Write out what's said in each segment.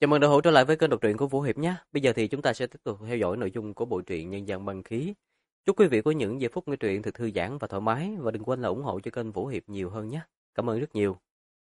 Chào mừng đã hỗ trở lại với kênh đọc truyện của Vũ Hiệp nhé. Bây giờ thì chúng ta sẽ tiếp tục theo dõi nội dung của bộ truyện Nhân gian băng khí. Chúc quý vị có những giây phút nghe truyện thật thư giãn và thoải mái và đừng quên là ủng hộ cho kênh Vũ Hiệp nhiều hơn nhé. Cảm ơn rất nhiều.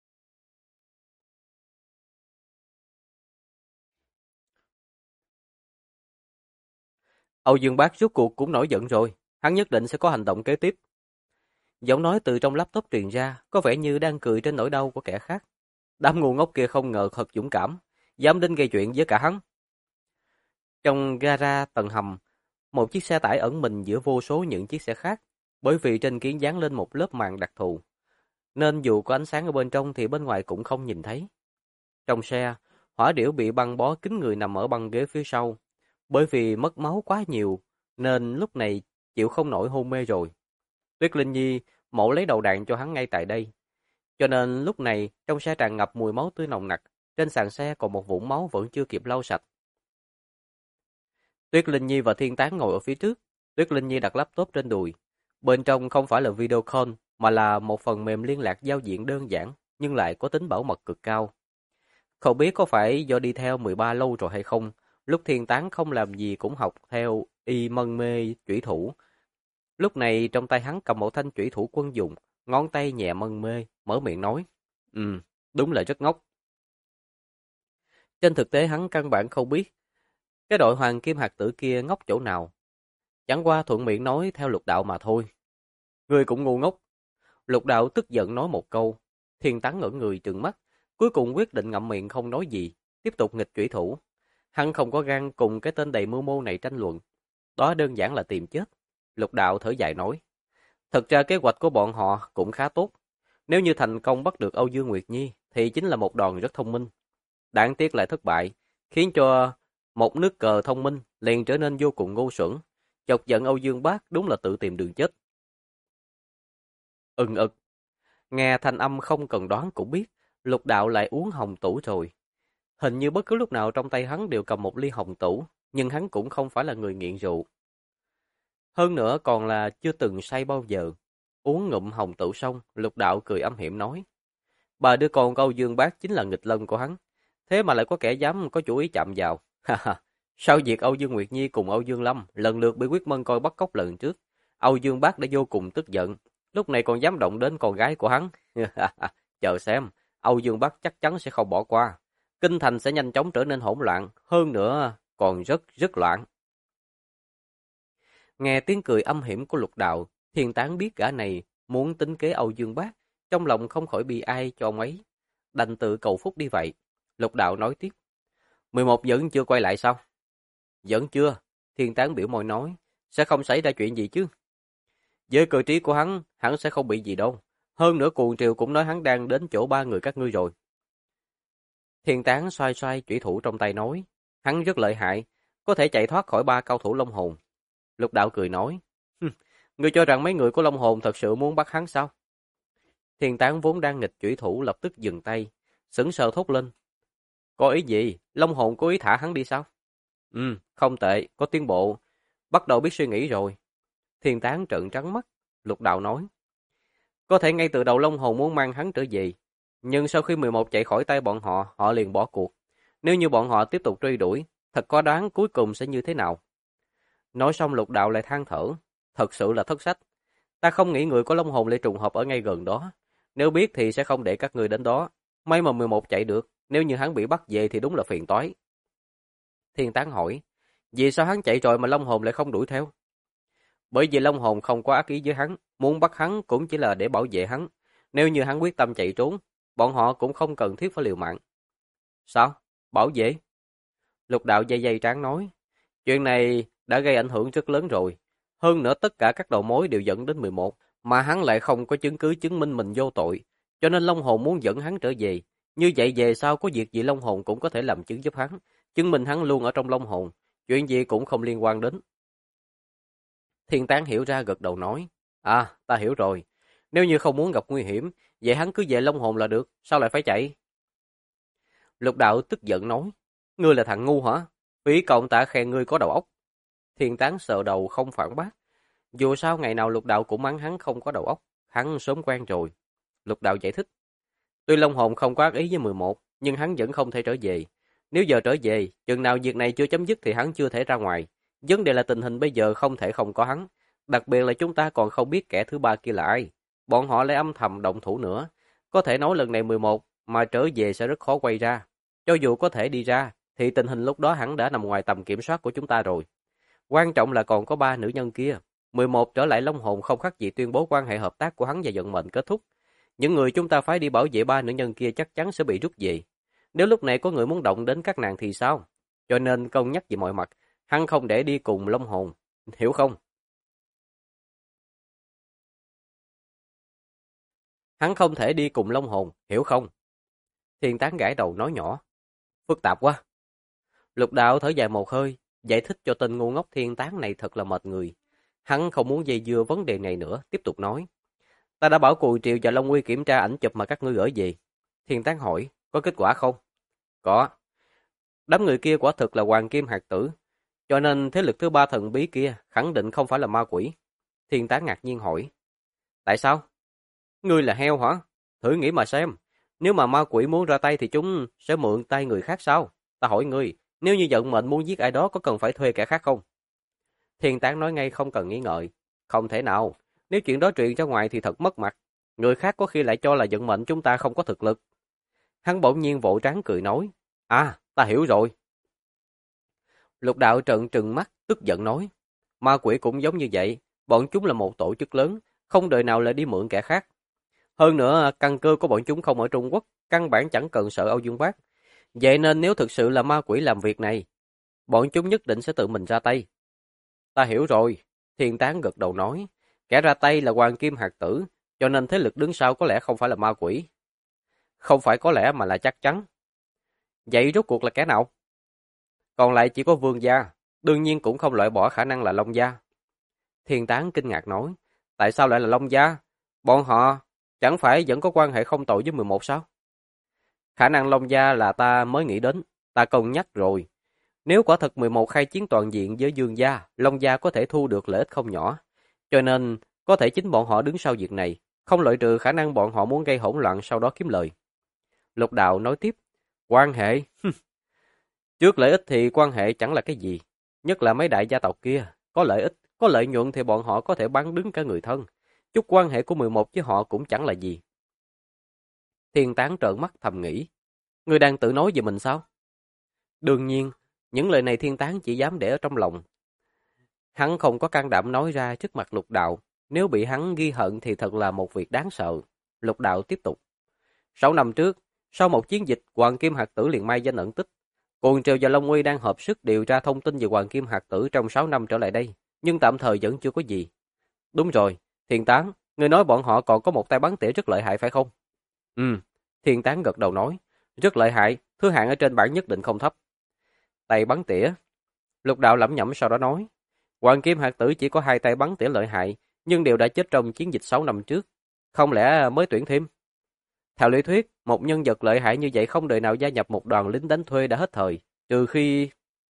Âu Dương Bác rốt cuộc cũng nổi giận rồi, hắn nhất định sẽ có hành động kế tiếp. Giọng nói từ trong laptop truyền ra, có vẻ như đang cười trên nỗi đau của kẻ khác. Đám ngu ngốc kia không ngờ thật dũng cảm, dám đến gây chuyện với cả hắn. Trong gara tầng hầm, một chiếc xe tải ẩn mình giữa vô số những chiếc xe khác, bởi vì trên kiếng dán lên một lớp màng đặc thù, nên dù có ánh sáng ở bên trong thì bên ngoài cũng không nhìn thấy. Trong xe, Hỏa Điểu bị băng bó kín người nằm ở băng ghế phía sau, bởi vì mất máu quá nhiều, nên lúc này chịu không nổi hôn mê rồi. Tuyết Linh Nhi mổ lấy đầu đạn cho hắn ngay tại đây, cho nên lúc này trong xe tràn ngập mùi máu tươi nồng nặc, trên sàn xe còn một vũng máu vẫn chưa kịp lau sạch. Tuyết Linh Nhi và Thiên Tán ngồi ở phía trước. Tuyết Linh Nhi đặt laptop trên đùi. Bên trong không phải là video call, mà là một phần mềm liên lạc giao diện đơn giản, nhưng lại có tính bảo mật cực cao. Không biết có phải do đi theo 13 lâu rồi hay không, lúc Thiên Tán không làm gì cũng học theo y mân mê chủy thủ. Lúc này trong tay hắn cầm một thanh chủy thủ quân dụng, ngón tay nhẹ mân mê, mở miệng nói. Đúng là rất ngốc. Trên thực tế hắn căn bản không biết cái đội hoàng kim hạt tử kia ngốc chỗ nào. Chẳng qua thuận miệng nói theo Lục Đạo mà thôi. Ngươi cũng ngu ngốc. Lục Đạo tức giận nói một câu. Thiên Tán ngẩn người trừng mắt, cuối cùng quyết định ngậm miệng không nói gì, tiếp tục nghịch chủy thủ. Hắn không có gan cùng cái tên đầy mưu mô này tranh luận. Đó đơn giản là tìm chết. Lục Đạo thở dài nói. Thật ra kế hoạch của bọn họ cũng khá tốt. Nếu như thành công bắt được Âu Dương Nguyệt Nhi thì chính là một đòn rất thông minh. Đáng tiếc lại thất bại, khiến cho một nước cờ thông minh liền trở nên vô cùng ngu xuẩn. Chọc giận Âu Dương Bác đúng là tự tìm đường chết. Ực. Nghe thanh âm không cần đoán cũng biết, Lục Đạo lại uống hồng tủ rồi. Hình như bất cứ lúc nào trong tay hắn đều cầm một ly hồng tủ, nhưng hắn cũng không phải là người nghiện rượu. Hơn nữa còn là chưa từng say bao giờ. Uống ngụm hồng tủ xong, Lục Đạo cười âm hiểm nói. Bà đứa con của Âu Dương Bác chính là nghịch lân của hắn. Thế mà lại có kẻ dám có chủ ý chạm vào. Sau việc Âu Dương Nguyệt Nhi cùng Âu Dương Lâm lần lượt bị Quyết Mân coi bắt cóc lần trước, Âu Dương Bác đã vô cùng tức giận, lúc này còn dám động đến con gái của hắn. Chờ xem, Âu Dương Bác chắc chắn sẽ không bỏ qua. Kinh thành sẽ nhanh chóng trở nên hỗn loạn, hơn nữa còn rất loạn. Nghe tiếng cười âm hiểm của Lục Đạo, Thiên Tán biết gã này muốn tính kế Âu Dương Bác, trong lòng không khỏi bi ai cho ông ấy. Đành tự cầu phúc đi vậy. Lục Đạo nói tiếp. 11 vẫn chưa quay lại sao? Vẫn chưa. Thiên Tán biểu môi nói. Sẽ không xảy ra chuyện gì chứ. Với cơ trí của hắn, hắn sẽ không bị gì đâu. Hơn nữa cuồng triều cũng nói hắn đang đến chỗ ba người các ngươi rồi. Thiên Tán xoay xoay chủy thủ trong tay nói. Hắn rất lợi hại, có thể chạy thoát khỏi ba cao thủ Long Hồn. Lục Đạo cười nói. Ngươi cho rằng mấy người của Long Hồn thật sự muốn bắt hắn sao? Thiên Tán vốn đang nghịch chủy thủ lập tức dừng tay, sững sờ thốt lên. Có ý gì? Long Hồn có ý thả hắn đi sao? Không tệ, có tiến bộ. Bắt đầu biết suy nghĩ rồi. Thiên Tán trợn trắng mắt. Lục Đạo nói. Có thể ngay từ đầu Long Hồn muốn mang hắn trở về. Nhưng sau khi 11 chạy khỏi tay bọn họ, họ liền bỏ cuộc. Nếu như bọn họ tiếp tục truy đuổi, thật có đoán cuối cùng sẽ như thế nào? Nói xong Lục Đạo lại than thở. Thật sự là thất sách. Ta không nghĩ người có Long Hồn lại trùng hợp ở ngay gần đó. Nếu biết thì sẽ không để các người đến đó. May mà 11 chạy được. Nếu như hắn bị bắt về thì đúng là phiền toái. Thiên Tán hỏi, vì sao hắn chạy rồi mà Long Hồn lại không đuổi theo? Bởi vì Long Hồn không có ác ý với hắn, muốn bắt hắn cũng chỉ là để bảo vệ hắn. Nếu như hắn quyết tâm chạy trốn, bọn họ cũng không cần thiết phải liều mạng. Sao? Bảo vệ? Lục Đạo dây dây trán nói, chuyện này đã gây ảnh hưởng rất lớn rồi. Hơn nữa tất cả các đầu mối đều dẫn đến 11, mà hắn lại không có chứng cứ chứng minh mình vô tội. Cho nên Long Hồn muốn dẫn hắn trở về. Như vậy về sau có việc gì Long Hồn cũng có thể làm chứng giúp hắn, chứng minh hắn luôn ở trong Long Hồn, chuyện gì cũng không liên quan đến. Thiên Tán hiểu ra gật đầu nói, ta hiểu rồi, nếu như không muốn gặp nguy hiểm, vậy hắn cứ về Long Hồn là được, sao lại phải chạy? Lục Đạo tức giận nói, ngươi là thằng ngu hả? Phí công ta khen ngươi có đầu óc. Thiên Tán sờ đầu không phản bác, dù sao ngày nào Lục Đạo cũng mắng hắn không có đầu óc, hắn sớm quen rồi. Lục Đạo giải thích, tuy Long Hồn không có ác ý với 11, nhưng hắn vẫn không thể trở về. Nếu giờ trở về, chừng nào việc này chưa chấm dứt thì hắn chưa thể ra ngoài. Vấn đề là tình hình bây giờ không thể không có hắn. Đặc biệt là chúng ta còn không biết kẻ thứ ba kia là ai. Bọn họ lại âm thầm động thủ nữa. Có thể nói lần này 11 mà trở về sẽ rất khó quay ra. Cho dù có thể đi ra, thì tình hình lúc đó hẳn đã nằm ngoài tầm kiểm soát của chúng ta rồi. Quan trọng là còn có 3 nữ nhân kia. 11 trở lại Long Hồn không khác gì tuyên bố quan hệ hợp tác của hắn và vận mệnh kết thúc. Những người chúng ta phải đi bảo vệ 3 nữ nhân kia chắc chắn sẽ bị rút về. Nếu lúc này có người muốn động đến các nàng thì sao? Cho nên cân nhắc về mọi mặt, hắn không để đi cùng Long Hồn, hiểu không? Hắn không thể đi cùng Long Hồn, hiểu không? Thiên Tán gãi đầu nói nhỏ. Phức tạp quá. Lục Đạo thở dài một hơi, giải thích cho tên ngu ngốc Thiên Tán này thật là mệt người. Hắn không muốn dây dưa vấn đề này nữa, tiếp tục nói. Ta đã bảo Cùi Triều và Long Uy kiểm tra ảnh chụp mà các ngươi gửi về. Thiên Tán hỏi, có kết quả không? Có. Đám người kia quả thực là hoàng kim hạt tử, cho nên thế lực thứ ba thần bí kia khẳng định không phải là ma quỷ. Thiên Tán ngạc nhiên hỏi. Tại sao? Ngươi là heo hả? Thử nghĩ mà xem. Nếu mà ma quỷ muốn ra tay thì chúng sẽ mượn tay người khác sao? Ta hỏi ngươi, nếu như vận mệnh muốn giết ai đó có cần phải thuê kẻ khác không? Thiên Tán nói ngay không cần nghĩ ngợi. Không thể nào. Nếu chuyện đó truyền ra ngoài thì thật mất mặt. Người khác có khi lại cho là vận mệnh chúng ta không có thực lực. Hắn bỗng nhiên vỗ trán cười nói. À, ta hiểu rồi. Lục Đạo trợn trừng mắt, tức giận nói. Ma quỷ cũng giống như vậy. Bọn chúng là một tổ chức lớn, không đời nào lại đi mượn kẻ khác. Hơn nữa, căn cơ của bọn chúng không ở Trung Quốc, căn bản chẳng cần sợ Âu Dương Bác. Vậy nên nếu thực sự là ma quỷ làm việc này, bọn chúng nhất định sẽ tự mình ra tay. Ta hiểu rồi, Thiên Tán gật đầu nói. Kẻ ra tay là Hoàng Kim Hạt Tử, cho nên thế lực đứng sau có lẽ không phải là ma quỷ. Không phải có lẽ mà là chắc chắn. Vậy rốt cuộc là kẻ nào? Còn lại chỉ có Vương Gia, đương nhiên cũng không loại bỏ khả năng là Long Gia. Thiên Tán kinh ngạc nói, tại sao lại là Long Gia? Bọn họ chẳng phải vẫn có quan hệ không tội với 11 sao? Khả năng Long Gia là ta mới nghĩ đến, ta cân nhắc rồi. Nếu quả thật 11 khai chiến toàn diện với Dương Gia, Long Gia có thể thu được lợi ích không nhỏ. Cho nên, có thể chính bọn họ đứng sau việc này, không loại trừ khả năng bọn họ muốn gây hỗn loạn sau đó kiếm lời. Lục Đạo nói tiếp, quan hệ? Trước lợi ích thì quan hệ chẳng là cái gì. Nhất là mấy đại gia tộc kia, có lợi ích, có lợi nhuận thì bọn họ có thể bán đứng cả người thân. Chút quan hệ của 11 với họ cũng chẳng là gì. Thiên Tán trợn mắt thầm nghĩ. Ngươi đang tự nói về mình sao? Đương nhiên, những lời này Thiên Tán chỉ dám để ở trong lòng. Hắn không có can đảm nói ra trước mặt Lục Đạo. Nếu bị hắn ghi hận thì thật là một việc đáng sợ. Lục Đạo tiếp tục. 6 năm trước, sau một chiến dịch, Hoàng Kim Hạt Tử liền mai danh ẩn tích. Cồn Triều và Long Uy đang hợp sức điều tra thông tin về Hoàng Kim Hạt Tử trong 6 năm trở lại đây, nhưng tạm thời vẫn chưa có gì. Đúng rồi, Thiên Tán, ngươi nói bọn họ còn có một tay bắn tỉa rất lợi hại phải không? Ừ, Thiên Tán gật đầu nói, rất lợi hại, thứ hạng ở trên bảng nhất định không thấp. Tay bắn tỉa. Lục Đạo lẩm nhẩm sau đó nói, Hoàng Kim Hạt Tử chỉ có 2 tay bắn tỉa lợi hại, nhưng đều đã chết trong chiến dịch 6 năm trước. Không lẽ mới tuyển thêm? Theo lý thuyết, một nhân vật lợi hại như vậy không đời nào gia nhập một đoàn lính đánh thuê đã hết thời, trừ khi...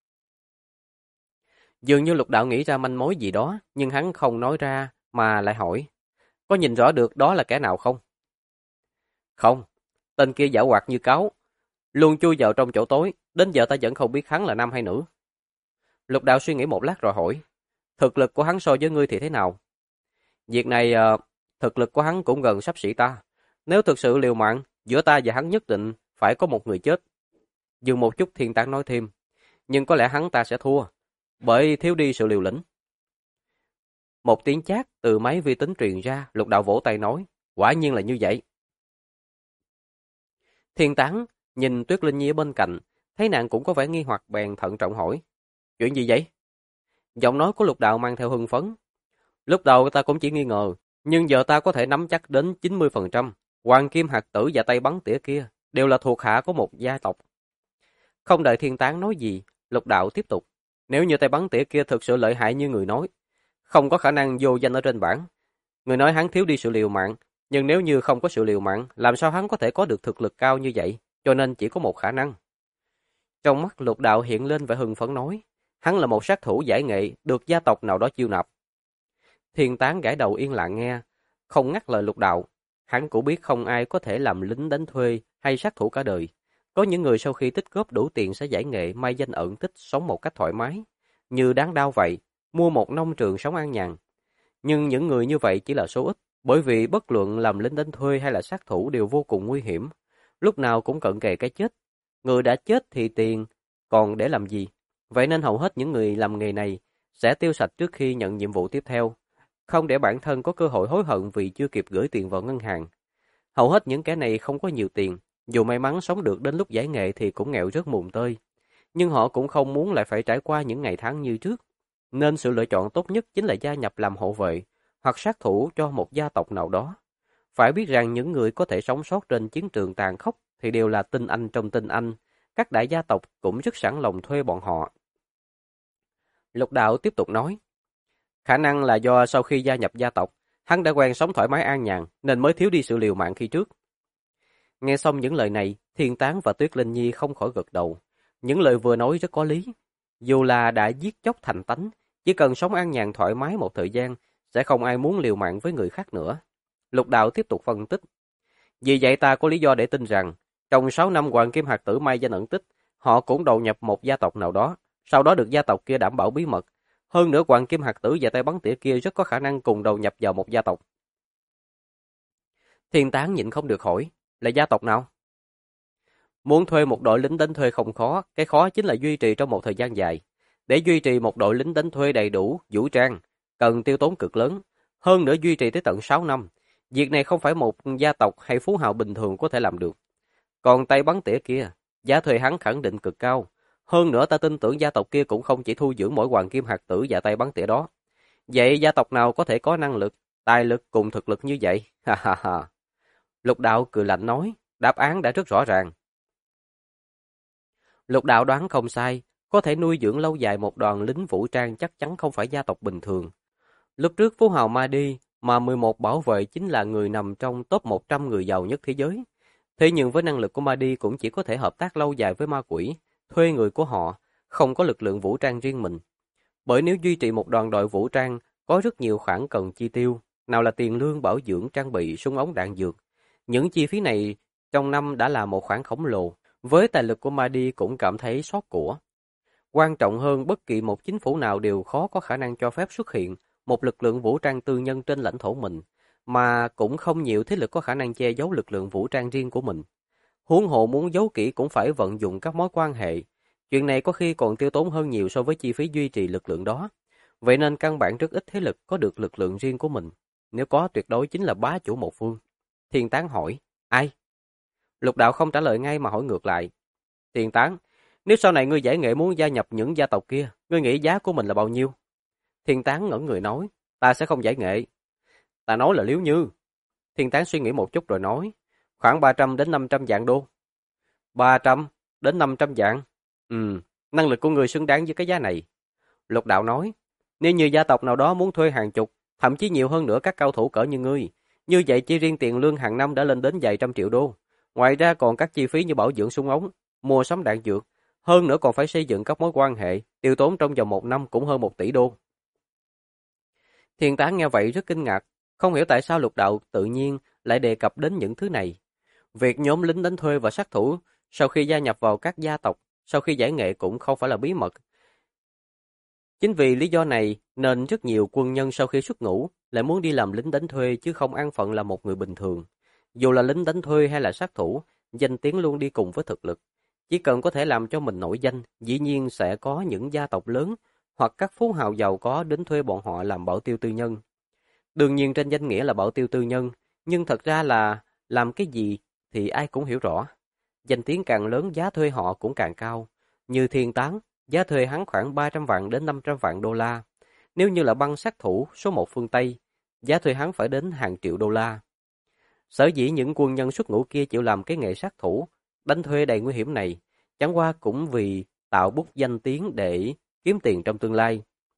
Dường như Lục Đạo nghĩ ra manh mối gì đó, nhưng hắn không nói ra, mà lại hỏi. Có nhìn rõ được đó là kẻ nào không? Không, tên kia giảo hoạt như cáo, luôn chui vào trong chỗ tối, đến giờ ta vẫn không biết hắn là nam hay nữ. Lục Đạo suy nghĩ một lát rồi hỏi, thực lực của hắn so với ngươi thì thế nào? Việc này, thực lực của hắn cũng gần xấp xỉ ta. Nếu thực sự liều mạng, giữa ta và hắn nhất định phải có một người chết. Dừng một chút Thiên Tán nói thêm, nhưng có lẽ hắn ta sẽ thua, bởi thiếu đi sự liều lĩnh. Một tiếng chát từ máy vi tính truyền ra, Lục Đạo vỗ tay nói, quả nhiên là như vậy. Thiên Tán nhìn Tuyết Linh Nhi ở bên cạnh, thấy nàng cũng có vẻ nghi hoặc bèn thận trọng hỏi, chuyện gì vậy? Giọng nói của Lục Đạo mang theo hưng phấn. Lúc đầu ta cũng chỉ nghi ngờ, nhưng giờ ta có thể nắm chắc đến 90%. Hoàng Kim Hạt Tử và tay bắn tỉa kia đều là thuộc hạ của một gia tộc. Không đợi Thiên Tán nói gì, Lục Đạo tiếp tục. Nếu như tay bắn tỉa kia thực sự lợi hại như người nói, không có khả năng vô danh ở trên bảng. Người nói hắn thiếu đi sự liều mạng, nhưng nếu như không có sự liều mạng, làm sao hắn có thể có được thực lực cao như vậy, cho nên chỉ có một khả năng. Trong mắt Lục Đạo hiện lên vẻ hưng phấn nói, hắn là một sát thủ giải nghệ, được gia tộc nào đó chiêu nạp. Thiên Tán gãi đầu yên lặng nghe, không ngắt lời Lục Đạo. Hắn cũng biết không ai có thể làm lính đánh thuê hay sát thủ cả đời. Có những người sau khi tích góp đủ tiền sẽ giải nghệ, mai danh ẩn tích, sống một cách thoải mái. Như Đáng Đao vậy, mua một nông trường sống an nhàn. Nhưng những người như vậy chỉ là số ít, bởi vì bất luận làm lính đánh thuê hay là sát thủ đều vô cùng nguy hiểm. Lúc nào cũng cận kề cái chết. Người đã chết thì tiền còn để làm gì? Vậy nên hầu hết những người làm nghề này sẽ tiêu sạch trước khi nhận nhiệm vụ tiếp theo, không để bản thân có cơ hội hối hận vì chưa kịp gửi tiền vào ngân hàng. Hầu hết những kẻ này không có nhiều tiền, dù may mắn sống được đến lúc giải nghệ thì cũng nghèo rớt mùng tơi. Nhưng họ cũng không muốn lại phải trải qua những ngày tháng như trước. Nên sự lựa chọn tốt nhất chính là gia nhập làm hộ vệ hoặc sát thủ cho một gia tộc nào đó. Phải biết rằng những người có thể sống sót trên chiến trường tàn khốc thì đều là tinh anh trong tinh anh. Các đại gia tộc cũng rất sẵn lòng thuê bọn họ. Lục Đạo tiếp tục nói, khả năng là do sau khi gia nhập gia tộc, hắn đã quen sống thoải mái an nhàn nên mới thiếu đi sự liều mạng khi trước. Nghe xong những lời này, Thiên Tán và Tuyết Linh Nhi không khỏi gật đầu. Những lời vừa nói rất có lý. Dù là đã giết chóc thành tánh, chỉ cần sống an nhàn thoải mái một thời gian, sẽ không ai muốn liều mạng với người khác nữa. Lục Đạo tiếp tục phân tích. Vì vậy ta có lý do để tin rằng, trong 6 năm Hoàng Kim Hạt Tử mai danh ẩn tích, họ cũng đầu nhập một gia tộc nào đó, sau đó được gia tộc kia đảm bảo bí mật. Hơn nữa Hoàng Kim Hạt Tử và tay bắn tỉa kia rất có khả năng cùng đầu nhập vào một gia tộc. Thiên Tán nhịn không được hỏi, là gia tộc nào? Muốn thuê một đội lính đánh thuê không khó, cái khó chính là duy trì trong một thời gian dài. Để duy trì một đội lính đánh thuê đầy đủ, vũ trang, cần tiêu tốn cực lớn. Hơn nữa duy trì tới tận 6 năm. Việc này không phải một gia tộc hay phú hào bình thường có thể làm được. Còn tay bắn tỉa kia, giá thuê hắn khẳng định cực cao. Hơn nữa ta tin tưởng gia tộc kia cũng không chỉ thu dưỡng mỗi Hoàng Kim Hạt Tử và tay bắn tỉa đó. Vậy gia tộc nào có thể có năng lực, tài lực cùng thực lực như vậy? Ha ha ha. Lục Đạo cười lạnh nói, đáp án đã rất rõ ràng. Lục Đạo đoán không sai, có thể nuôi dưỡng lâu dài một đoàn lính vũ trang chắc chắn không phải gia tộc bình thường. Lúc trước phú hào Mahdi mà 11 bảo vệ chính là người nằm trong top 100 người giàu nhất thế giới. Thế nhưng với năng lực của Mahdi cũng chỉ có thể hợp tác lâu dài với ma quỷ, thuê người của họ, không có lực lượng vũ trang riêng mình. Bởi nếu duy trì một đoàn đội vũ trang, có rất nhiều khoản cần chi tiêu, nào là tiền lương, bảo dưỡng, trang bị, súng ống, đạn dược. Những chi phí này trong năm đã là một khoản khổng lồ, với tài lực của Mahdi cũng cảm thấy xót của. Quan trọng hơn, bất kỳ một chính phủ nào đều khó có khả năng cho phép xuất hiện một lực lượng vũ trang tư nhân trên lãnh thổ mình, mà cũng không nhiều thế lực có khả năng che giấu lực lượng vũ trang riêng của mình. Huống hộ muốn giấu kỹ cũng phải vận dụng các mối quan hệ. Chuyện này có khi còn tiêu tốn hơn nhiều so với chi phí duy trì lực lượng đó. Vậy nên căn bản rất ít thế lực có được lực lượng riêng của mình. Nếu có, tuyệt đối chính là bá chủ một phương. Thiên Tán hỏi, ai? Lục Đạo không trả lời ngay mà hỏi ngược lại. Thiên Tán, nếu sau này ngươi giải nghệ muốn gia nhập những gia tộc kia, ngươi nghĩ giá của mình là bao nhiêu? Thiên Tán ngẩn người nói, ta sẽ không giải nghệ. Ta nói là nếu như. Thiên Tán suy nghĩ một chút rồi nói, khoảng 300 đến 500 vạn đô. 300 đến 500 vạn? Năng lực của người xứng đáng với cái giá này. Lục Đạo nói, nếu như gia tộc nào đó muốn thuê hàng chục, thậm chí nhiều hơn nữa các cao thủ cỡ như ngươi, như vậy chỉ riêng tiền lương hàng năm đã lên đến vài trăm triệu đô. Ngoài ra còn các chi phí như bảo dưỡng súng ống, mua sắm đạn dược, hơn nữa còn phải xây dựng các mối quan hệ, tiêu tốn trong vòng 1 năm cũng hơn 1 tỷ đô. Thiên Tán nghe vậy rất kinh ngạc, không hiểu tại sao Lục Đạo tự nhiên lại đề cập đến những thứ này. Việc nhóm lính đánh thuê và sát thủ sau khi gia nhập vào các gia tộc, sau khi giải nghệ cũng không phải là bí mật. Chính vì lý do này nên rất nhiều quân nhân sau khi xuất ngũ lại muốn đi làm lính đánh thuê chứ không an phận là một người bình thường. Dù là lính đánh thuê hay là sát thủ, danh tiếng luôn đi cùng với thực lực. Chỉ cần có thể làm cho mình nổi danh, dĩ nhiên sẽ có những gia tộc lớn hoặc các phú hào giàu có đến thuê bọn họ làm bảo tiêu tư nhân. Đương nhiên trên danh nghĩa là bảo tiêu tư nhân, nhưng thật ra là làm cái gì thì ai cũng hiểu rõ. Danh tiếng càng lớn giá thuê họ cũng càng cao. Như Thiên Tán, giá thuê hắn khoảng 300 vạn đến 500 vạn đô la. Nếu như là băng sát thủ số 1 phương Tây, giá thuê hắn phải đến hàng triệu đô la. Sở dĩ những quân nhân xuất ngũ kia chịu làm cái nghề sát thủ, đánh thuê đầy nguy hiểm này, chẳng qua cũng vì tạo bút danh tiếng để kiếm tiền trong tương lai.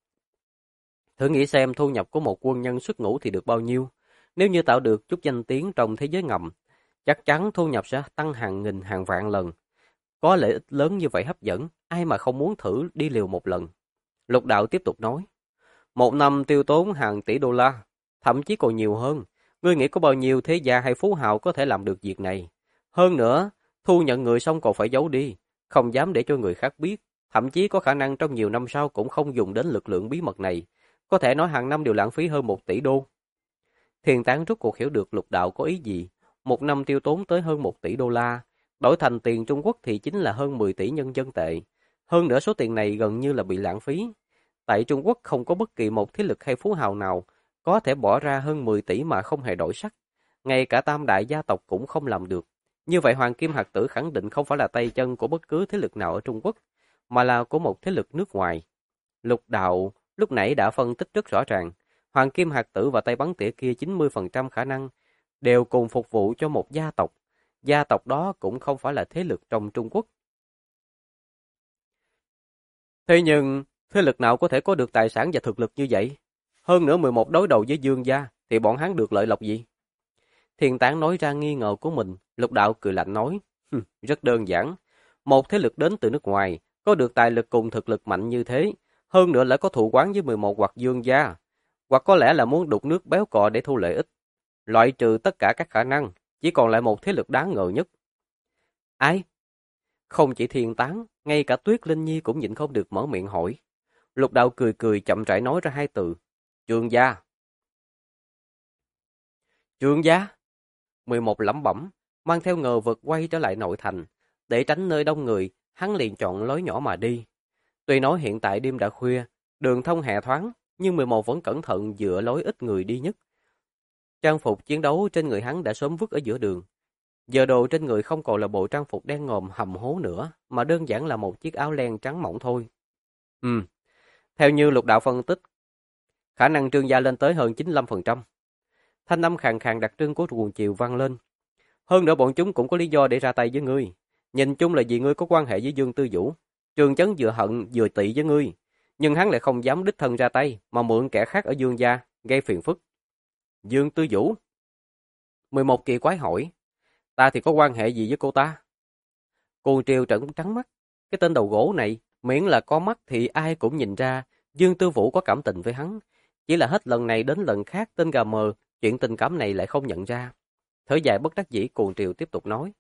Thử nghĩ xem thu nhập của một quân nhân xuất ngũ thì được bao nhiêu. Nếu như tạo được chút danh tiếng trong thế giới ngầm, chắc chắn thu nhập sẽ tăng hàng nghìn hàng vạn lần. Có lợi ích lớn như vậy hấp dẫn, ai mà không muốn thử đi liều một lần. Lục Đạo tiếp tục nói, 1 năm tiêu tốn hàng tỷ đô la, thậm chí còn nhiều hơn. Ngươi nghĩ có bao nhiêu thế gia hay phú hào có thể làm được việc này? Hơn nữa, Thu nhận người xong còn phải giấu đi, không dám để cho người khác biết, thậm chí có khả năng trong nhiều năm sau cũng không dùng đến lực lượng bí mật này. Có thể nói hàng năm đều lãng phí hơn 1 tỷ đô. Thiên Tán rốt cuộc hiểu được Lục Đạo có ý gì. Một năm tiêu tốn tới hơn 1 tỷ đô la, đổi thành tiền Trung Quốc thì chính là hơn 10 tỷ nhân dân tệ. Hơn nữa số tiền này gần như là bị lãng phí. Tại Trung Quốc không có bất kỳ một thế lực hay phú hào nào có thể bỏ ra hơn 10 tỷ mà không hề đổi sắc. Ngay cả tam đại gia tộc cũng không làm được. Như vậy Hoàng Kim Hạt Tử khẳng định không phải là tay chân của bất cứ thế lực nào ở Trung Quốc, mà là của một thế lực nước ngoài. Lục Đạo lúc nãy đã phân tích rất rõ ràng. Hoàng Kim Hạt Tử và tay bắn tỉa kia 90% khả năng đều cùng phục vụ cho một gia tộc. Gia tộc đó cũng không phải là thế lực trong Trung Quốc. Thế nhưng, thế lực nào có thể có được tài sản và thực lực như vậy? Hơn nữa 11 đối đầu với Dương gia, thì bọn hắn được lợi lộc gì? Thiên Tán nói ra nghi ngờ của mình, Lục Đạo cười lạnh nói, rất đơn giản. Một thế lực đến từ nước ngoài, có được tài lực cùng thực lực mạnh như thế, hơn nữa lại có thù oán với 11 hoặc Dương gia, hoặc có lẽ là muốn đục nước béo cò để thu lợi ích. Loại trừ tất cả các khả năng, chỉ còn lại một thế lực đáng ngờ nhất. Ai? Không chỉ Thiên Tán, ngay cả Tuyết Linh Nhi cũng nhịn không được mở miệng hỏi. Lục Đạo cười cười chậm rãi nói ra 2 từ. Trương gia. Trương gia? 11 lẩm bẩm, mang theo ngờ vực quay trở lại nội thành. Để tránh nơi đông người, hắn liền chọn lối nhỏ mà đi. Tuy nói hiện tại đêm đã khuya, đường thông hè thoáng, nhưng 11 vẫn cẩn thận dựa lối ít người đi nhất. Trang phục chiến đấu trên người hắn đã sớm vứt ở giữa đường. Giờ đồ trên người không còn là bộ trang phục đen ngòm hầm hố nữa, mà đơn giản là một chiếc áo len trắng mỏng thôi. Theo như Lục Đạo phân tích, khả năng Trương gia lên tới hơn 95%. Thanh âm khàn khàn đặc trưng của cuồng chiều vang lên. Hơn nữa bọn chúng cũng có lý do để ra tay với ngươi. Nhìn chung là vì ngươi có quan hệ với Dương Tư Vũ. Trường Chấn vừa hận vừa tị với ngươi, nhưng hắn lại không dám đích thân ra tay, mà mượn kẻ khác ở Dương gia, gây phiền phức. Dương Tư Vũ? 11 kỳ quái hỏi. Ta thì có quan hệ gì với cô ta? Cuồng Triều trợn trắng mắt. Cái tên đầu gỗ này, miễn là có mắt thì ai cũng nhìn ra Dương Tư Vũ có cảm tình với hắn. Chỉ là hết lần này đến lần khác tên gà mờ, chuyện tình cảm này lại không nhận ra. Thở dài bất đắc dĩ, Cuồng Triều tiếp tục nói.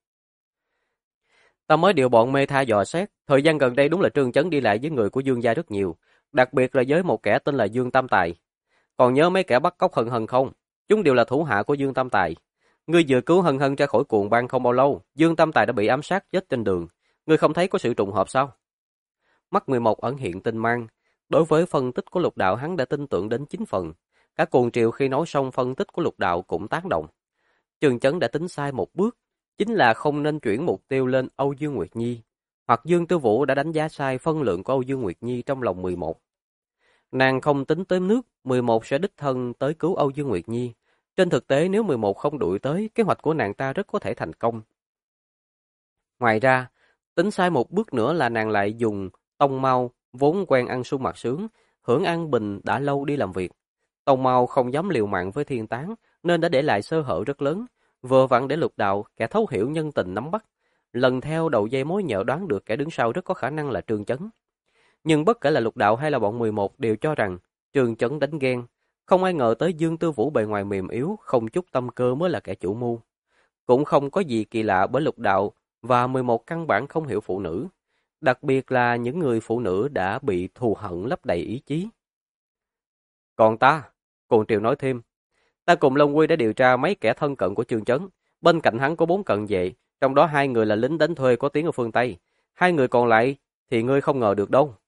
Ta mới điều bọn mê tha dò xét, thời gian gần đây đúng là Trương Chấn đi lại với người của Dương gia rất nhiều, đặc biệt là với một kẻ tên là Dương Tam Tài. Còn nhớ mấy kẻ bắt cóc Hân Hân không? Chúng đều là thủ hạ của Dương Tam Tài. Ngươi vừa cứu Hân Hân ra khỏi cuồng bang không bao lâu, Dương Tam Tài đã bị ám sát chết trên đường. Ngươi không thấy có sự trùng hợp sao? Mắt 11 ẩn hiện tinh mang. Đối với phân tích của Lục Đạo hắn đã tin tưởng đến 9 phần. Cả Cuồng Triều khi nói xong phân tích của Lục Đạo cũng tán đồng. Trương Chấn đã tính sai một bước, chính là không nên chuyển mục tiêu lên Âu Dương Nguyệt Nhi, hoặc Dương Tư Vũ đã đánh giá sai phân lượng của Âu Dương Nguyệt Nhi trong lòng 11. Nàng không tính tới nước, 11 sẽ đích thân tới cứu Âu Dương Nguyệt Nhi. Trên thực tế nếu 11 không đuổi tới, kế hoạch của nàng ta rất có thể thành công. Ngoài ra, tính sai một bước nữa là nàng lại dùng Tông Mao vốn quen ăn sung mặc sướng, hưởng an bình đã lâu đi làm việc. Tông Mao không dám liều mạng với Thiên Tán, nên đã để lại sơ hở rất lớn, vừa vặn để Lục Đạo, kẻ thấu hiểu nhân tình nắm bắt, lần theo đầu dây mối nhợ đoán được kẻ đứng sau rất có khả năng là Trương Chấn. Nhưng bất kể là Lục Đạo hay là bọn 11 đều cho rằng Trương Chấn đánh ghen, không ai ngờ tới Dương Tư Vũ bề ngoài mềm yếu, không chút tâm cơ mới là kẻ chủ mưu. Cũng không có gì kỳ lạ bởi Lục Đạo và 11 căn bản không hiểu phụ nữ, đặc biệt là những người phụ nữ đã bị thù hận lấp đầy ý chí. Còn ta, Cuồng Triều nói thêm, ta cùng Long Quy đã điều tra mấy kẻ thân cận của Trương Chấn, bên cạnh hắn có 4 cận vệ, trong đó 2 người là lính đánh thuê có tiếng ở phương Tây, 2 người còn lại thì ngươi không ngờ được đâu.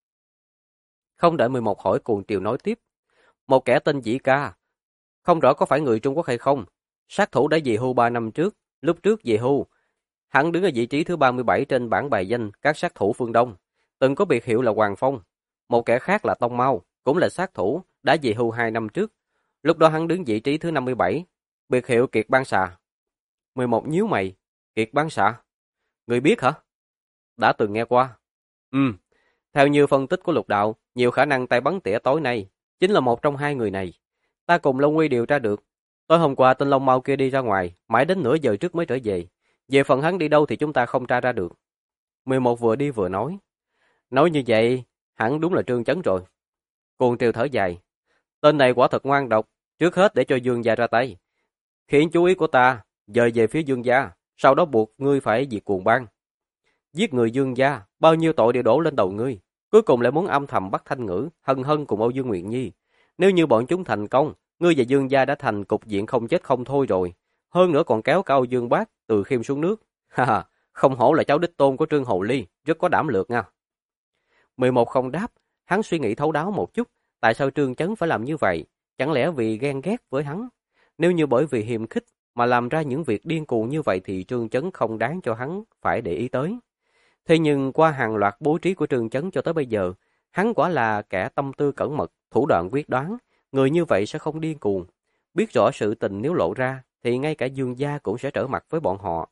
Không đợi 11 hỏi, Cuồng Triều nói tiếp, một kẻ tên Dĩ Ca, không rõ có phải người Trung Quốc hay không, sát thủ đã về hưu 3 năm trước, lúc trước về hưu, hắn đứng ở vị trí thứ 37 trên bảng bài danh các sát thủ phương Đông, từng có biệt hiệu là Hoàng Phong. Một kẻ khác là Tông Mao, cũng là sát thủ, đã về hưu 2 năm trước. Lúc đó hắn đứng vị trí thứ 57, biệt hiệu Kiệt Ban Xà. 11 nhíu mày, Kiệt Ban Xà? Người biết hả? Đã từng nghe qua. Theo như phân tích của Lục Đạo, nhiều khả năng tay bắn tỉa tối nay chính là một trong 2 người này. Ta cùng Long Quy điều tra được. Tối hôm qua tên Long Mao kia đi ra ngoài, mãi đến nửa giờ trước mới trở về. Về phần hắn đi đâu thì chúng ta không tra ra được. 11 vừa đi vừa nói. Nói như vậy, hẳn đúng là Trương Chấn rồi. Cuồng Triều thở dài. Tên này quả thật ngoan độc, trước hết để cho Dương gia ra tay. Khiến chú ý của ta dời về phía Dương gia, sau đó buộc ngươi phải diệt cuồng bang. Giết người Dương gia, bao nhiêu tội đều đổ lên đầu ngươi, cuối cùng lại muốn âm thầm bắt Thanh Ngữ, Hân Hân cùng Âu Dương Nguyệt Nhi. Nếu như bọn chúng thành công, ngươi và Dương gia đã thành cục diện không chết không thôi rồi. Hơn nữa còn kéo cao Dương Bác Từ Khiêm xuống nước. Ha ha, không hổ là cháu đích tôn của Trương Hồ Ly, rất có đảm lược nha. 11 không đáp, hắn suy nghĩ thấu đáo một chút, tại sao Trương Chấn phải làm như vậy? Chẳng lẽ vì ghen ghét với hắn? Nếu như bởi vì hiềm khích mà làm ra những việc điên cuồng như vậy thì Trương Chấn không đáng cho hắn phải để ý tới. Thế nhưng qua hàng loạt bố trí của Trương Chấn cho tới bây giờ, hắn quả là kẻ tâm tư cẩn mật, thủ đoạn quyết đoán, người như vậy sẽ không điên cuồng. Biết rõ sự tình nếu lộ ra, thì ngay cả Dương gia cũng sẽ trở mặt với bọn họ.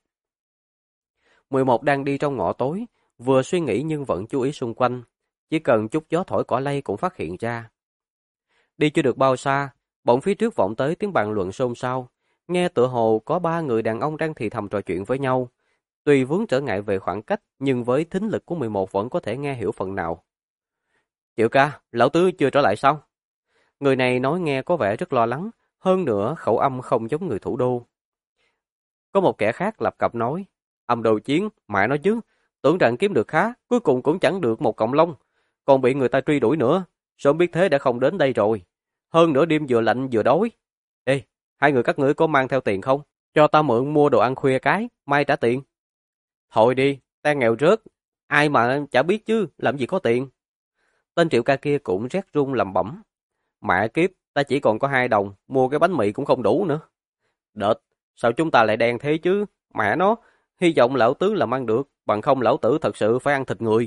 11 đang đi trong ngõ tối, vừa suy nghĩ nhưng vẫn chú ý xung quanh. Chỉ cần chút gió thổi cỏ lay cũng phát hiện ra. Đi chưa được bao xa, bỗng phía trước vọng tới tiếng bàn luận xôn xao. Nghe tựa hồ có 3 người đàn ông đang thì thầm trò chuyện với nhau. Tuy vướng trở ngại về khoảng cách, nhưng với thính lực của 11 vẫn có thể nghe hiểu phần nào. Triệu ca, lão tứ chưa trở lại sao? Người này nói nghe có vẻ rất lo lắng, hơn nữa khẩu âm không giống người thủ đô. Có một kẻ khác lập cập nói, âm đầu chiến, mẹ nói chứ, tưởng rằng kiếm được khá, cuối cùng cũng chẳng được một cọng lông, còn bị người ta truy đuổi nữa, sớm biết thế đã không đến đây rồi. Hơn nữa đêm vừa lạnh vừa đói. Ê, hai người các ngươi có mang theo tiền không? Cho ta mượn mua đồ ăn khuya cái, mai trả tiền. Thôi đi, ta nghèo rớt, ai mà chả biết chứ, làm gì có tiền. Tên Triệu ca kia cũng rét run lẩm bẩm. Mẹ kiếp, ta chỉ còn có 2 đồng, mua cái bánh mì cũng không đủ nữa. Đệt, sao chúng ta lại đen thế chứ? Mẹ nó, hy vọng lão tứ làm ăn được, bằng không lão tử thật sự phải ăn thịt người.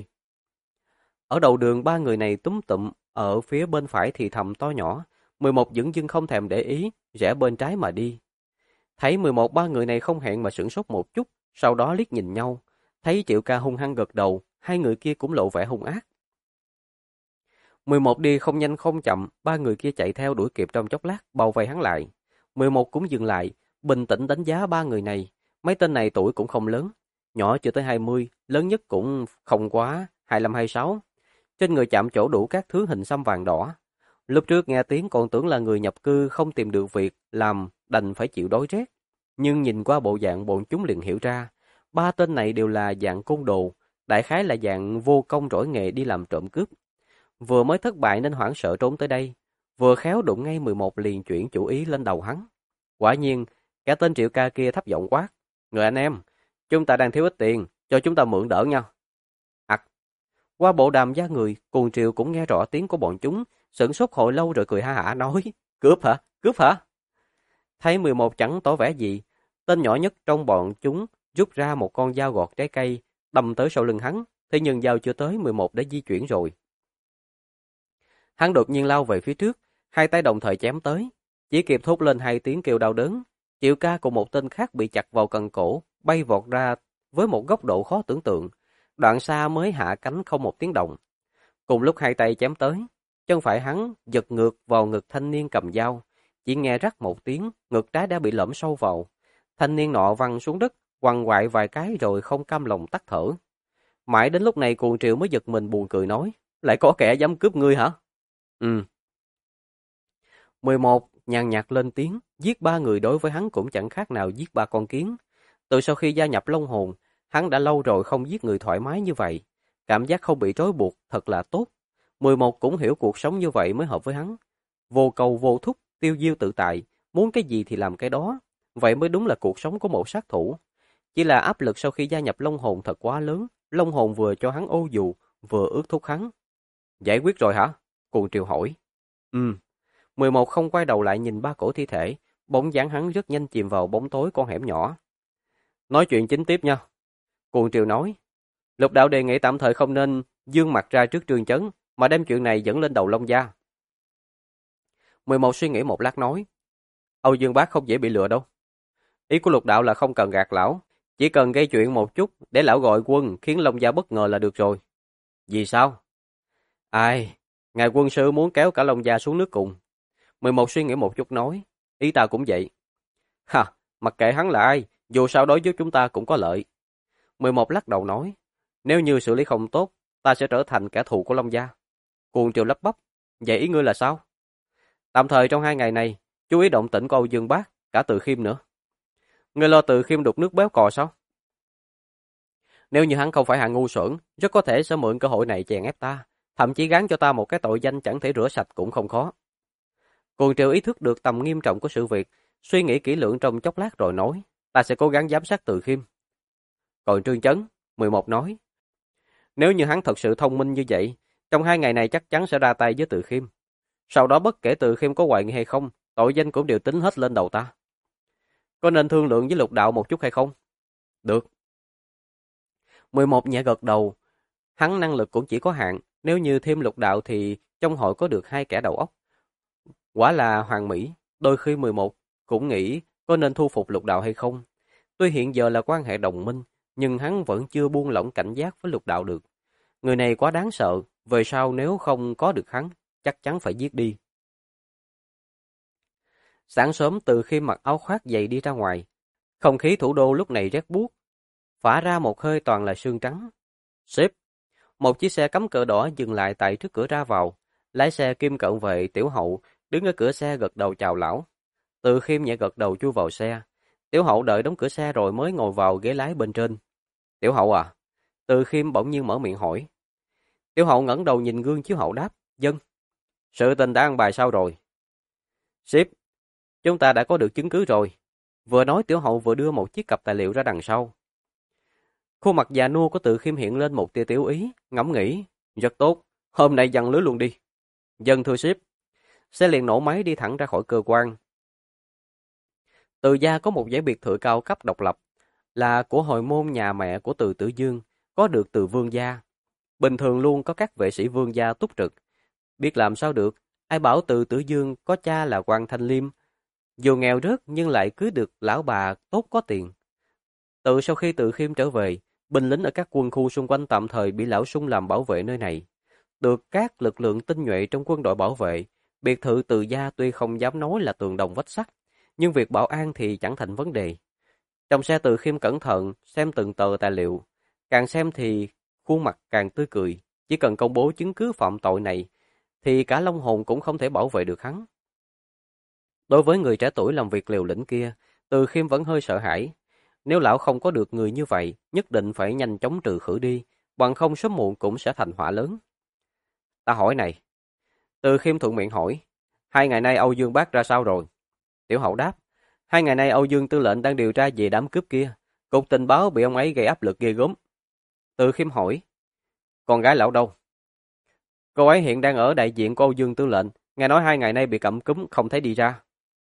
Ở đầu đường 3 người này túm tụm, ở phía bên phải thì thầm to nhỏ, 11 dửng dưng không thèm để ý, rẽ bên trái mà đi. Thấy 11 3 người này không hẹn mà sửng sốt một chút, sau đó liếc nhìn nhau, thấy Triệu ca hung hăng gật đầu, hai người kia cũng lộ vẻ hung ác. 11 đi không nhanh không chậm, 3 người kia chạy theo đuổi kịp trong chốc lát, bao vây hắn lại. 11 cũng dừng lại, bình tĩnh đánh giá 3 người này, mấy tên này tuổi cũng không lớn, nhỏ chưa tới 20, lớn nhất cũng không quá 25-26. Trên người chạm trổ đủ các thứ hình xăm vàng đỏ. Lúc trước nghe tiếng còn tưởng là người nhập cư không tìm được việc làm đành phải chịu đói rét. Nhưng nhìn qua bộ dạng bọn chúng liền hiểu ra, 3 tên này đều là dạng côn đồ, đại khái là dạng vô công rỗi nghề đi làm trộm cướp. Vừa mới thất bại nên hoảng sợ trốn tới đây, vừa khéo đụng ngay 11 liền chuyển chủ ý lên đầu hắn. Quả nhiên, cả tên Triệu ca kia thấp giọng quát, người anh em, chúng ta đang thiếu ít tiền, cho chúng ta mượn đỡ nhau. Qua bộ đàm da người, Cuồng Triều cũng nghe rõ tiếng của bọn chúng, sửng sốt hồi lâu rồi cười ha hả nói, cướp hả, cướp hả? Thấy 11 chẳng tỏ vẻ gì, tên nhỏ nhất trong bọn chúng rút ra một con dao gọt trái cây, đâm tới sau lưng hắn, thế nhưng dao chưa tới 11 đã di chuyển rồi. Hắn đột nhiên lao về phía trước, hai tay đồng thời chém tới, chỉ kịp thốt lên 2 tiếng kêu đau đớn. Triệu ca cùng một tên khác bị chặt vào cần cổ, bay vọt ra với một góc độ khó tưởng tượng, đoạn xa mới hạ cánh không một tiếng động. Cùng lúc hai tay chém tới, chân phải hắn giật ngược vào ngực thanh niên cầm dao, chỉ nghe rắc một tiếng, ngực trái đã bị lõm sâu vào. Thanh niên nọ văng xuống đất, quằn quại vài cái rồi không cam lòng tắt thở. Mãi đến lúc này Cuồng Triều mới giật mình buồn cười nói, lại có kẻ dám cướp ngươi hả? 11 nhàn nhạt lên tiếng, giết 3 người đối với hắn cũng chẳng khác nào giết 3 con kiến. Từ sau khi gia nhập Long Hồn, hắn đã lâu rồi không giết người thoải mái như vậy. Cảm giác không bị trói buộc thật là tốt. 11 cũng hiểu cuộc sống như vậy mới hợp với hắn. Vô cầu vô thúc, tiêu diêu tự tại, muốn cái gì thì làm cái đó. Vậy mới đúng là cuộc sống của một sát thủ. Chỉ là áp lực sau khi gia nhập Long Hồn thật quá lớn. Long Hồn vừa cho hắn ô dù, vừa ước thúc hắn. Giải quyết rồi hả? Cuồng Triều hỏi. 11 không quay đầu lại nhìn 3 cổ thi thể, bóng dáng hắn rất nhanh chìm vào bóng tối con hẻm nhỏ. Nói chuyện chính tiếp nha. Cuồng Triều nói, Lục đạo đề nghị tạm thời không nên dương mặt ra trước Trương Chấn, mà đem chuyện này dẫn lên đầu Long gia. 11 suy nghĩ một lát nói, Âu Dương Bác không dễ bị lừa đâu. Ý của Lục đạo là không cần gạt lão, chỉ cần gây chuyện một chút để lão gọi quân khiến Long gia bất ngờ là được rồi. Vì sao? Ai, ngài quân sư muốn kéo cả Long gia xuống nước cùng. 11 suy nghĩ một chút nói, ý ta cũng vậy. Ha, mặc kệ hắn là ai, dù sao đối với chúng ta cũng có lợi. 11 lắc đầu nói, nếu như xử lý không tốt, ta sẽ trở thành kẻ thù của Long gia. Cuồng Triều lắp bắp, vậy ý ngươi là sao? Tạm thời trong 2 ngày này, chú ý động tĩnh của Âu Dương Bác, cả Từ Khiêm nữa. Ngươi lo Từ Khiêm đục nước béo cò sao? Nếu như hắn không phải hạng ngu xuẩn, rất có thể sẽ mượn cơ hội này chèn ép ta, thậm chí gán cho ta một cái tội danh chẳng thể rửa sạch cũng không khó. Cuồng Triều ý thức được tầm nghiêm trọng của sự việc, suy nghĩ kỹ lưỡng trong chốc lát rồi nói, ta sẽ cố gắng giám sát Từ Khiêm. Còn Trương Chấn, 11 nói, nếu như hắn thật sự thông minh như vậy, trong 2 ngày này chắc chắn sẽ ra tay với Từ Khiêm. Sau đó bất kể Từ Khiêm có hoài nghi hay không, tội danh cũng đều tính hết lên đầu ta. Có nên thương lượng với Lục Đạo một chút hay không? Được. 11 nhẹ gật đầu. Hắn năng lực cũng chỉ có hạn, nếu như thêm Lục Đạo thì trong hội có được 2 kẻ đầu óc. Quả là hoàn mỹ, đôi khi 11 cũng nghĩ có nên thu phục Lục Đạo hay không. Tuy hiện giờ là quan hệ đồng minh, nhưng hắn vẫn chưa buông lỏng cảnh giác với Lục Đạo được. Người này quá đáng sợ, về sau nếu không có được hắn, chắc chắn phải giết đi. Sáng sớm Từ khi mặc áo khoác dày đi ra ngoài, không khí thủ đô lúc này rét buốt, phả ra một hơi toàn là sương trắng. Sếp, một chiếc xe cắm cờ đỏ dừng lại tại trước cửa ra vào, lái xe Kim Cận Vệ Tiểu Hậu đứng ở cửa xe gật đầu chào lão. Từ Khiêm nhẹ gật đầu chui vào xe. Tiểu Hậu đợi đóng cửa xe rồi mới ngồi vào ghế lái bên trên. Tiểu Hậu à? Từ Khiêm bỗng nhiên mở miệng hỏi. Tiểu Hậu ngẩng đầu nhìn gương chiếu hậu đáp, "Vâng." Sự tình đã ăn bài sao rồi? Sếp, chúng ta đã có được chứng cứ rồi. Vừa nói Tiểu Hậu vừa đưa một chiếc cặp tài liệu ra đằng sau. Khuôn mặt già nua của Từ Khiêm hiện lên một tia tiểu ý, ngẫm nghĩ, rất tốt, hôm nay giăng lưới luôn đi. Vâng thưa sếp. Xe liền nổ máy đi thẳng ra khỏi cơ quan. Từ gia có một dãy biệt thự cao cấp độc lập, là của hồi môn nhà mẹ của Từ Tử Dương, có được từ vương gia. Bình thường luôn có các vệ sĩ vương gia túc trực. Biết làm sao được, ai bảo Từ Tử Dương có cha là Quan Thanh Liêm, dù nghèo rớt nhưng lại cưới được lão bà tốt có tiền. Từ sau khi Từ Khiêm trở về, binh lính ở các quân khu xung quanh tạm thời bị lão Sung làm bảo vệ nơi này. Được các lực lượng tinh nhuệ trong quân đội bảo vệ, biệt thự Từ gia tuy không dám nói là tường đồng vách sắt, nhưng việc bảo an thì chẳng thành vấn đề. Trong xe Từ Khiêm cẩn thận xem từng tờ tài liệu, càng xem thì khuôn mặt càng tươi cười, chỉ cần công bố chứng cứ phạm tội này thì cả Long Hồn cũng không thể bảo vệ được hắn. Đối với người trẻ tuổi làm việc liều lĩnh kia, Từ Khiêm vẫn hơi sợ hãi. Nếu lão không có được người như vậy, nhất định phải nhanh chóng trừ khử đi, bằng không sớm muộn cũng sẽ thành họa lớn. Ta hỏi này. Từ Khiêm thuận miệng hỏi, 2 ngày nay Âu Dương Bác ra sao rồi? Tiểu Hậu đáp, 2 ngày nay Âu Dương Tư lệnh đang điều tra về đám cướp kia, cục tình báo bị ông ấy gây áp lực ghê gớm. Từ Khiêm hỏi, con gái lão đâu? Cô ấy hiện đang ở đại diện của Âu Dương Tư lệnh, nghe nói 2 ngày nay bị cảm cúm không thấy đi ra.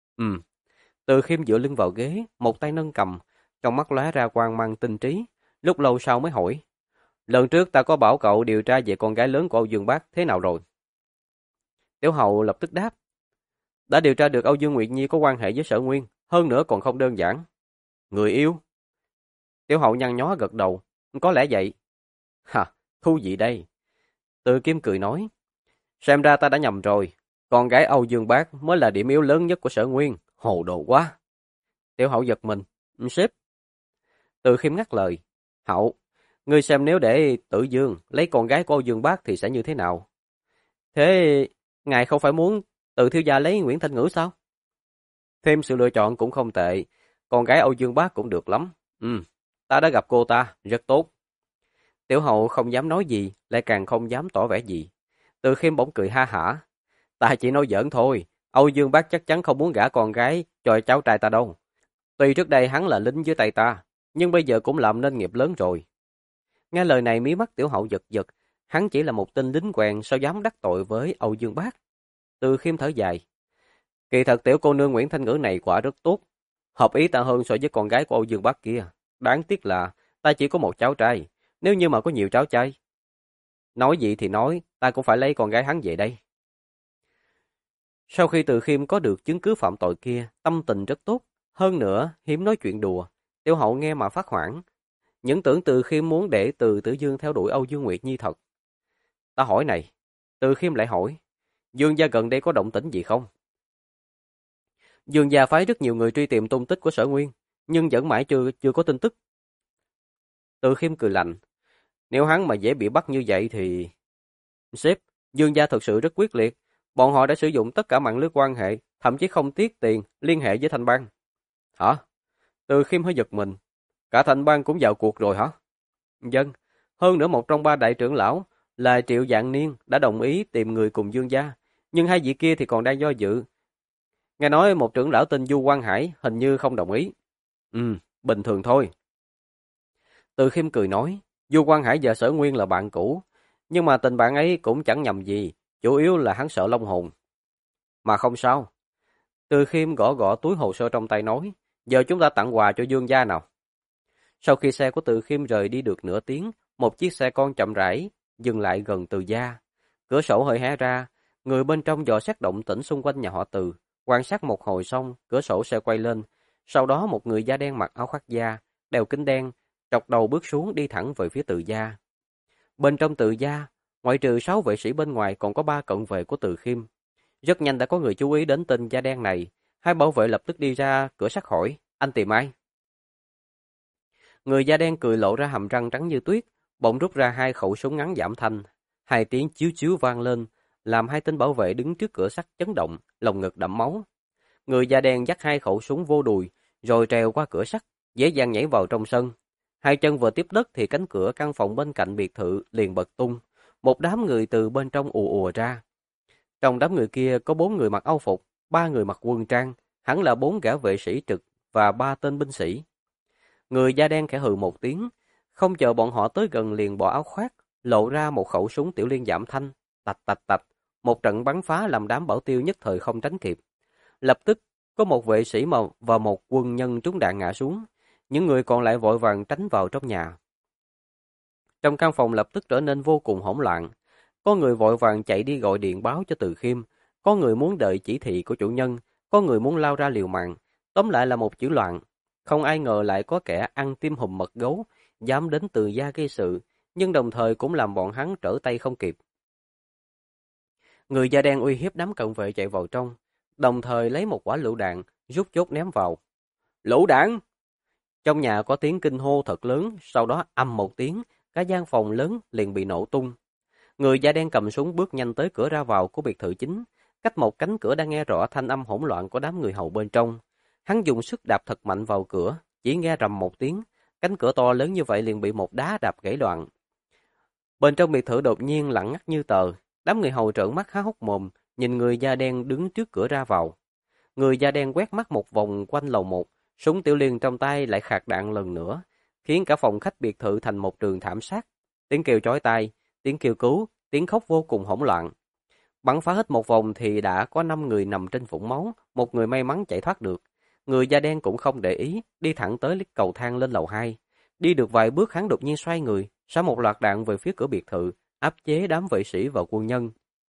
Từ Khiêm dựa lưng vào ghế, một tay nâng cầm, trong mắt lóe ra quang mang tinh trí, lúc lâu sau mới hỏi, lần trước ta có bảo cậu điều tra về con gái lớn của Âu Dương Bác thế nào rồi? Tiểu Hậu lập tức đáp, đã điều tra được Âu Dương Nguyệt Nhi có quan hệ với Sở Nguyên, hơn nữa còn không đơn giản. Người yêu? Tiểu Hậu nhăn nhó gật đầu, có lẽ vậy. Hả, thú vị đây. Từ Kim cười nói, xem ra ta đã nhầm rồi, con gái Âu Dương Bác mới là điểm yếu lớn nhất của Sở Nguyên, hồ đồ quá. Tiểu Hậu giật mình, sếp. Từ Khiêm ngắt lời, Hậu, ngươi xem nếu để Tử Dương lấy con gái của Âu Dương Bác thì sẽ như thế nào? Thế, ngài không phải muốn Từ thiếu gia lấy Nguyễn Thanh Ngữ sao? Thêm sự lựa chọn cũng không tệ, con gái Âu Dương Bác cũng được lắm. Ta đã gặp cô ta, rất tốt. Tiểu Hậu không dám nói gì, lại càng không dám tỏ vẻ gì. Từ Khiêm bỗng cười ha hả. Ta chỉ nói giỡn thôi, Âu Dương Bác chắc chắn không muốn gả con gái cho cháu trai ta đâu. Tuy trước đây hắn là lính dưới tay ta, nhưng bây giờ cũng làm nên nghiệp lớn rồi. Nghe lời này mí mắt Tiểu Hậu giật giật, hắn chỉ là một tên lính quèn sao dám đắc tội với Âu Dương Bác. Từ Khiêm thở dài. Kỳ thật tiểu cô nương Nguyễn Thanh Ngữ này quả rất tốt, hợp ý ta hơn so với con gái của Âu Dương Bác kia. Đáng tiếc là ta chỉ có một cháu trai, nếu như mà có nhiều cháu trai. Nói gì thì nói, ta cũng phải lấy con gái hắn về đây. Sau khi Từ Khiêm có được chứng cứ phạm tội kia, tâm tình rất tốt, hơn nữa hiếm nói chuyện đùa. Tiểu Hậu nghe mà phát hoảng, những tưởng Từ Khiêm muốn để Từ Tử Dương theo đuổi Âu Dương Nguyệt Nhi thật. Ta hỏi này, Từ Khiêm lại hỏi, Dương gia gần đây có động tĩnh gì không? Dương gia phái rất nhiều người truy tìm tung tích của Sở Nguyên, nhưng vẫn mãi chưa có tin tức. Từ Khiêm cười lạnh, nếu hắn mà dễ bị bắt như vậy thì... Sếp, Dương gia thực sự rất quyết liệt, bọn họ đã sử dụng tất cả mạng lưới quan hệ, thậm chí không tiếc tiền liên hệ với Thanh Bang. Hả? Từ Khiêm hơi giật mình. Cả thành bang cũng vào cuộc rồi hả? Vâng, hơn nữa một trong ba đại trưởng lão là Triệu Dạng Niên đã đồng ý tìm người cùng Dương gia, nhưng hai vị kia thì còn đang do dự. Nghe nói một trưởng lão tên Du Quang Hải hình như không đồng ý. Bình thường thôi. Từ Khiêm cười nói, Du Quang Hải và Sở Nguyên là bạn cũ, nhưng mà tình bạn ấy cũng chẳng nhầm gì, chủ yếu là hắn sợ Long Hồn. Mà không sao. Từ Khiêm gõ gõ túi hồ sơ trong tay nói, giờ chúng ta tặng quà cho Dương gia nào. Sau khi xe của Từ Khiêm rời đi được nửa tiếng, một chiếc xe con chậm rãi dừng lại gần Từ gia. Cửa sổ hơi hé ra, người bên trong dò xét động tĩnh xung quanh nhà họ Từ. Quan sát một hồi xong, cửa sổ xe quay lên. Sau đó một người da đen mặc áo khoác da, đeo kính đen, trọc đầu bước xuống đi thẳng về phía Từ gia. Bên trong Từ gia, ngoại trừ 6 vệ sĩ bên ngoài còn có 3 cận vệ của Từ Khiêm. Rất nhanh đã có người chú ý đến tên da đen này. Hai bảo vệ lập tức đi ra cửa sắt hỏi, anh tìm ai? Người da đen cười lộ ra hàm răng trắng như tuyết, bỗng rút ra 2 khẩu súng ngắn giảm thanh. 2 tiếng chíu chíu vang lên, làm 2 tên bảo vệ đứng trước cửa sắt chấn động, lồng ngực đẫm máu. Người da đen dắt 2 khẩu súng vô đùi, rồi trèo qua cửa sắt, dễ dàng nhảy vào trong sân. 2 chân vừa tiếp đất thì cánh cửa căn phòng bên cạnh biệt thự liền bật tung. Một đám người từ bên trong ùa ùa ra. Trong đám người kia có 4 người mặc áo phục, 3 người mặc quân trang, hẳn là 4 gã vệ sĩ trực và 3 tên binh sĩ. Người da đen khẽ hừ một tiếng, không chờ bọn họ tới gần liền bỏ áo khoác, lộ ra một khẩu súng tiểu liên giảm thanh, tạch tạch tạch, một trận bắn phá làm đám bảo tiêu nhất thời không tránh kịp. Lập tức, có một vệ sĩ và một quân nhân trúng đạn ngã xuống, những người còn lại vội vàng tránh vào trong nhà. Trong căn phòng lập tức trở nên vô cùng hỗn loạn, có người vội vàng chạy đi gọi điện báo cho Từ Khiêm, có người muốn đợi chỉ thị của chủ nhân, có người muốn lao ra liều mạng, tóm lại là một chữ loạn. Không ai ngờ lại có kẻ ăn tim hùm mật gấu, dám đến Từ gia gây sự, nhưng đồng thời cũng làm bọn hắn trở tay không kịp. Người da đen uy hiếp đám cận vệ chạy vào trong, đồng thời lấy một quả lựu đạn, rút chốt ném vào. Lựu đạn! Trong nhà có tiếng kinh hô thật lớn, sau đó ầm một tiếng, cả gian phòng lớn liền bị nổ tung. Người da đen cầm súng bước nhanh tới cửa ra vào của biệt thự chính, cách một cánh cửa đang nghe rõ thanh âm hỗn loạn của đám người hầu bên trong. Hắn dùng sức đạp thật mạnh vào cửa, chỉ nghe rầm một tiếng, cánh cửa to lớn như vậy liền bị một đá đạp gãy đoạn. Bên trong biệt thự đột nhiên lặng ngắt như tờ, đám người hầu trợn mắt há hốc mồm, nhìn người da đen đứng trước cửa ra vào. Người da đen quét mắt một vòng quanh lầu một, súng tiểu liên trong tay lại khạc đạn lần nữa, khiến cả phòng khách biệt thự thành một trường thảm sát. Tiếng kêu chói tai, tiếng kêu cứu, tiếng khóc vô cùng hỗn loạn. Bắn phá hết một vòng thì đã có 5 người nằm trên vũng máu, một người may mắn chạy thoát được. Người da đen cũng không để ý, đi thẳng tới cầu thang lên lầu 2. Đi được vài bước hắn đột nhiên xoay người, xả một loạt đạn về phía cửa biệt thự, áp chế đám vệ sĩ và quân nhân.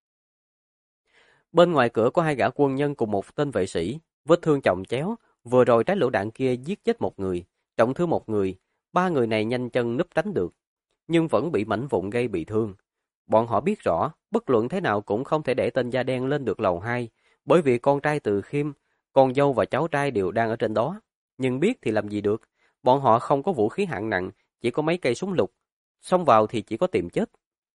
Bên ngoài cửa có 2 gã quân nhân cùng một tên vệ sĩ, vết thương chồng chéo, vừa rồi trái lựu đạn kia giết chết một người, trọng thương một người, 3 người này nhanh chân núp tránh được, nhưng vẫn bị mảnh vụn gây bị thương. Bọn họ biết rõ, bất luận thế nào cũng không thể để tên da đen lên được lầu 2, bởi vì con trai Từ Khiêm, con dâu và cháu trai đều đang ở trên đó. Nhưng biết thì làm gì được, bọn họ không có vũ khí hạng nặng, chỉ có mấy cây súng lục, xông vào thì chỉ có tìm chết.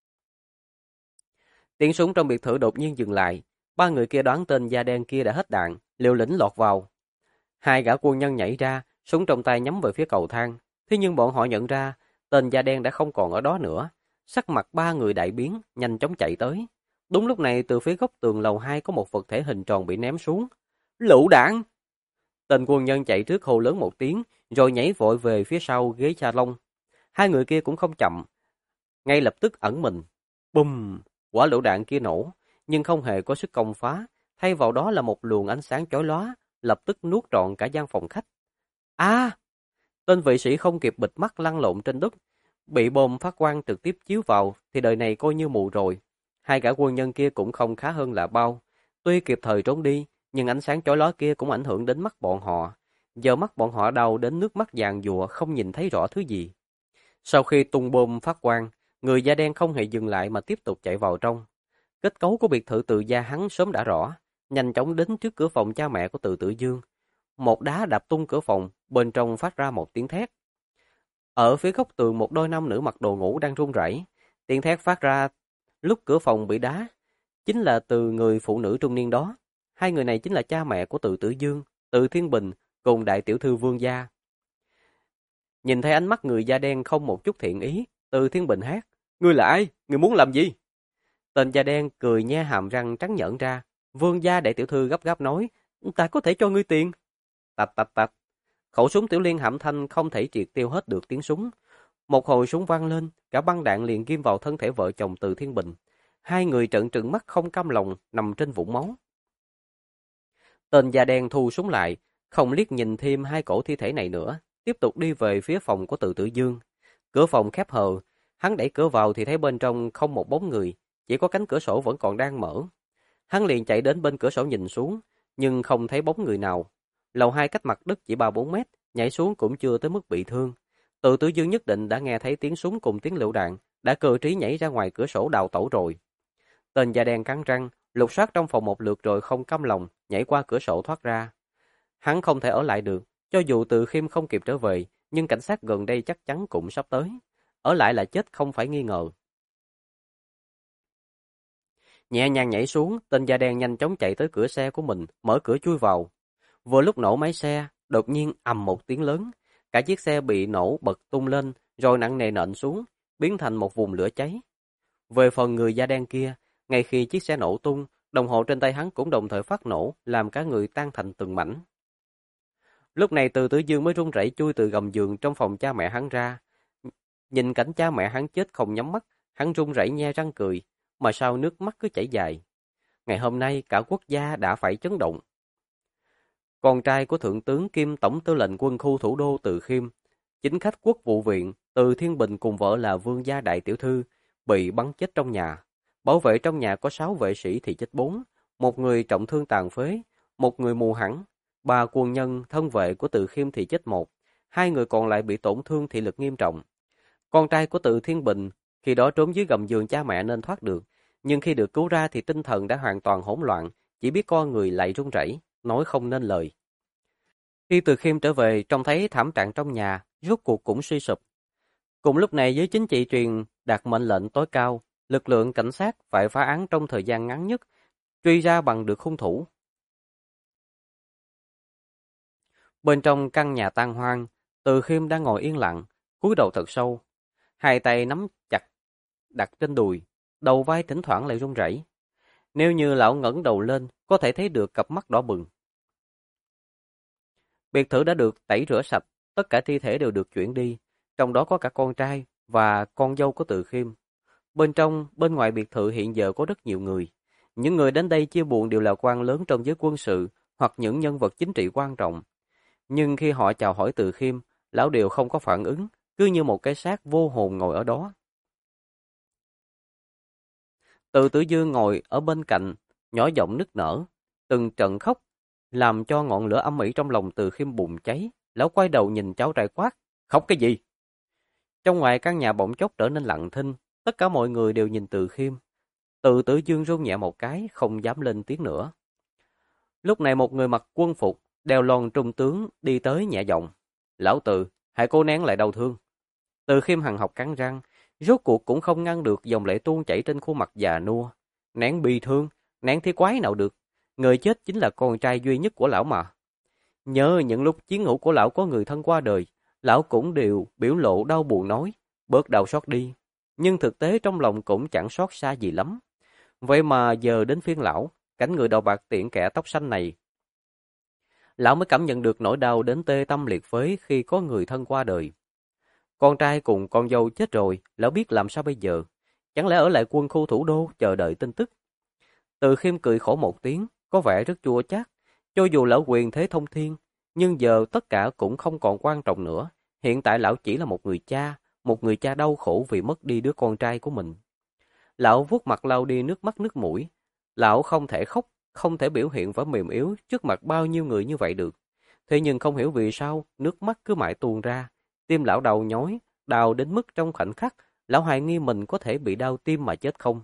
Tiếng súng trong biệt thự đột nhiên dừng lại, 3 người kia đoán tên da đen kia đã hết đạn, liều lĩnh lọt vào. 2 gã quân nhân nhảy ra, súng trong tay nhắm về phía cầu thang, thế nhưng bọn họ nhận ra, tên da đen đã không còn ở đó nữa. Sắc mặt 3 người đại biến, nhanh chóng chạy tới. Đúng lúc này từ phía góc tường lầu 2 có một vật thể hình tròn bị ném xuống. Lựu đạn! Tên quân nhân chạy trước hô lớn một tiếng, rồi nhảy vội về phía sau ghế salon. 2 người kia cũng không chậm, ngay lập tức ẩn mình. Bùm! Quả lựu đạn kia nổ, nhưng không hề có sức công phá, thay vào đó là một luồng ánh sáng chói lóa, lập tức nuốt trọn cả gian phòng khách. A! Tên vệ sĩ không kịp bịt mắt lăn lộn trên đất, bị bom phát quang trực tiếp chiếu vào thì đời này coi như mù rồi. 2 gã quân nhân kia cũng không khá hơn là bao. Tuy kịp thời trốn đi, nhưng ánh sáng chói lóa kia cũng ảnh hưởng đến mắt bọn họ. Giờ mắt bọn họ đau đến nước mắt vàng dùa không nhìn thấy rõ thứ gì. Sau khi tung bom phát quang, người da đen không hề dừng lại mà tiếp tục chạy vào trong. Kết cấu của biệt thự Từ gia hắn sớm đã rõ, nhanh chóng đến trước cửa phòng cha mẹ của Từ Tử Dương. Một đá đạp tung cửa phòng, bên trong phát ra một tiếng thét. Ở phía góc tường một đôi nam nữ mặc đồ ngủ đang run rẩy, tiếng thét phát ra lúc cửa phòng bị đá, chính là từ người phụ nữ trung niên đó. 2 người này chính là cha mẹ của Từ Tử Dương, Từ Thiên Bình cùng đại tiểu thư Vương gia. Nhìn thấy ánh mắt người da đen không một chút thiện ý, Từ Thiên Bình hát: "Ngươi là ai? Ngươi muốn làm gì?" Tên da đen cười nhe hàm răng trắng nhợn ra. Vương gia đại tiểu thư gấp gáp nói: "Ta có thể cho ngươi tiền." Tạch tạch tạch. Khẩu súng tiểu liên hãm thanh không thể triệt tiêu hết được tiếng súng. Một hồi súng vang lên, cả băng đạn liền ghim vào thân thể vợ chồng Từ Thiên Bình. Hai người trợn trừng mắt không cam lòng nằm trên vũng máu. Tên da đen thu súng lại, không liếc nhìn thêm hai cổ thi thể này nữa, tiếp tục đi về phía phòng của Từ Tử Dương. Cửa phòng khép hờ, hắn đẩy cửa vào thì thấy bên trong không một bóng người, chỉ có cánh cửa sổ vẫn còn đang mở. Hắn liền chạy đến bên cửa sổ nhìn xuống, nhưng không thấy bóng người nào. Lầu 2 cách mặt đất chỉ 3-4 mét, nhảy xuống cũng chưa tới mức bị thương. Từ Tử Dương nhất định đã nghe thấy tiếng súng cùng tiếng lựu đạn, đã cơ trí nhảy ra ngoài cửa sổ đào tẩu rồi. Tên da đen cắn răng, lục soát trong phòng một lượt rồi không cam lòng, nhảy qua cửa sổ thoát ra. Hắn không thể ở lại được, cho dù Từ Khiêm không kịp trở về, nhưng cảnh sát gần đây chắc chắn cũng sắp tới. Ở lại là chết không phải nghi ngờ. Nhẹ nhàng nhảy xuống, tên da đen nhanh chóng chạy tới cửa xe của mình, mở cửa chui vào. Vừa lúc nổ máy xe, đột nhiên ầm một tiếng lớn. Cả chiếc xe bị nổ bật tung lên, rồi nặng nề nện xuống, biến thành một vùng lửa cháy. Về phần người da đen kia, ngay khi chiếc xe nổ tung, đồng hồ trên tay hắn cũng đồng thời phát nổ, làm cả người tan thành từng mảnh. Lúc này Từ Tử Dương mới run rẩy chui từ gầm giường trong phòng cha mẹ hắn ra. Nhìn cảnh cha mẹ hắn chết không nhắm mắt, hắn run rẩy nhe răng cười, mà sao nước mắt cứ chảy dài. Ngày hôm nay cả quốc gia đã phải chấn động. Con trai của Thượng tướng kiêm Tổng tư lệnh quân khu thủ đô Từ Khiêm, chính khách quốc vụ viện Từ Thiên Bình cùng vợ là Vương gia đại tiểu thư, bị bắn chết trong nhà. Bảo vệ trong nhà có 6 vệ sĩ thì chết 4, một người trọng thương tàn phế, một người mù hẳn, 3 quân nhân thân vệ của Từ Khiêm thì chết 1, 2 người còn lại bị tổn thương thị lực nghiêm trọng. Con trai của Từ Thiên Bình khi đó trốn dưới gầm giường cha mẹ nên thoát được, nhưng khi được cứu ra thì tinh thần đã hoàn toàn hỗn loạn, chỉ biết con người lại run rẩy, nói không nên lời. Khi Từ Khiêm trở về, trông thấy thảm trạng trong nhà, rốt cuộc cũng suy sụp. Cùng lúc này giới chính trị truyền đạt mệnh lệnh tối cao, lực lượng cảnh sát phải phá án trong thời gian ngắn nhất, truy ra bằng được hung thủ. Bên trong căn nhà tan hoang, Từ Khiêm đang ngồi yên lặng, cúi đầu thật sâu, hai tay nắm chặt đặt trên đùi, đầu vai thỉnh thoảng lại run rẩy. Nếu như lão ngẩng đầu lên, có thể thấy được cặp mắt đỏ bừng. Biệt thự đã được tẩy rửa sạch, tất cả thi thể đều được chuyển đi, trong đó có cả con trai và con dâu của Từ Khiêm. Bên ngoài biệt thự hiện giờ có rất nhiều người. Những người đến đây chia buồn đều là quan lớn trong giới quân sự hoặc những nhân vật chính trị quan trọng. Nhưng khi họ chào hỏi Từ Khiêm, lão đều không có phản ứng, cứ như một cái xác vô hồn ngồi ở đó. Từ Tử Dương ngồi ở bên cạnh, nhỏ giọng nức nở, từng trận khóc, làm cho ngọn lửa âm ỉ trong lòng Từ Khiêm bùng cháy. Lão quay đầu nhìn cháu trai quát, khóc cái gì? Trong ngoài căn nhà bỗng chốc trở nên lặng thinh, tất cả mọi người đều nhìn Từ Khiêm. Từ Tử Dương run nhẹ một cái, không dám lên tiếng nữa. Lúc này một người mặc quân phục, đeo lon trung tướng đi tới nhẹ giọng, lão Từ, hãy cố nén lại đau thương. Từ Khiêm hằn học cắn răng, rốt cuộc cũng không ngăn được dòng lệ tuôn chảy trên khuôn mặt già nua. Nén bi thương, nén thế quái nào được, người chết chính là con trai duy nhất của lão mà. Nhớ những lúc chiến hữu của lão có người thân qua đời, lão cũng đều biểu lộ đau buồn nói, bớt đau xót đi. Nhưng thực tế trong lòng cũng chẳng xót xa gì lắm. Vậy mà giờ đến phiên lão, cảnh người đầu bạc tiện kẻ tóc xanh này. Lão mới cảm nhận được nỗi đau đến tê tâm liệt phế khi có người thân qua đời. Con trai cùng con dâu chết rồi, lão biết làm sao bây giờ? Chẳng lẽ ở lại quân khu thủ đô chờ đợi tin tức? Từ Khiêm cười khổ một tiếng, có vẻ rất chua chát. Cho dù lão quyền thế thông thiên, nhưng giờ tất cả cũng không còn quan trọng nữa. Hiện tại lão chỉ là một người cha đau khổ vì mất đi đứa con trai của mình. Lão vuốt mặt lau đi nước mắt nước mũi. Lão không thể khóc, không thể biểu hiện vẻ mềm yếu trước mặt bao nhiêu người như vậy được. Thế nhưng không hiểu vì sao, nước mắt cứ mãi tuôn ra. Tim lão đầu nhói, đau đến mức trong khoảnh khắc, lão hoài nghi mình có thể bị đau tim mà chết không.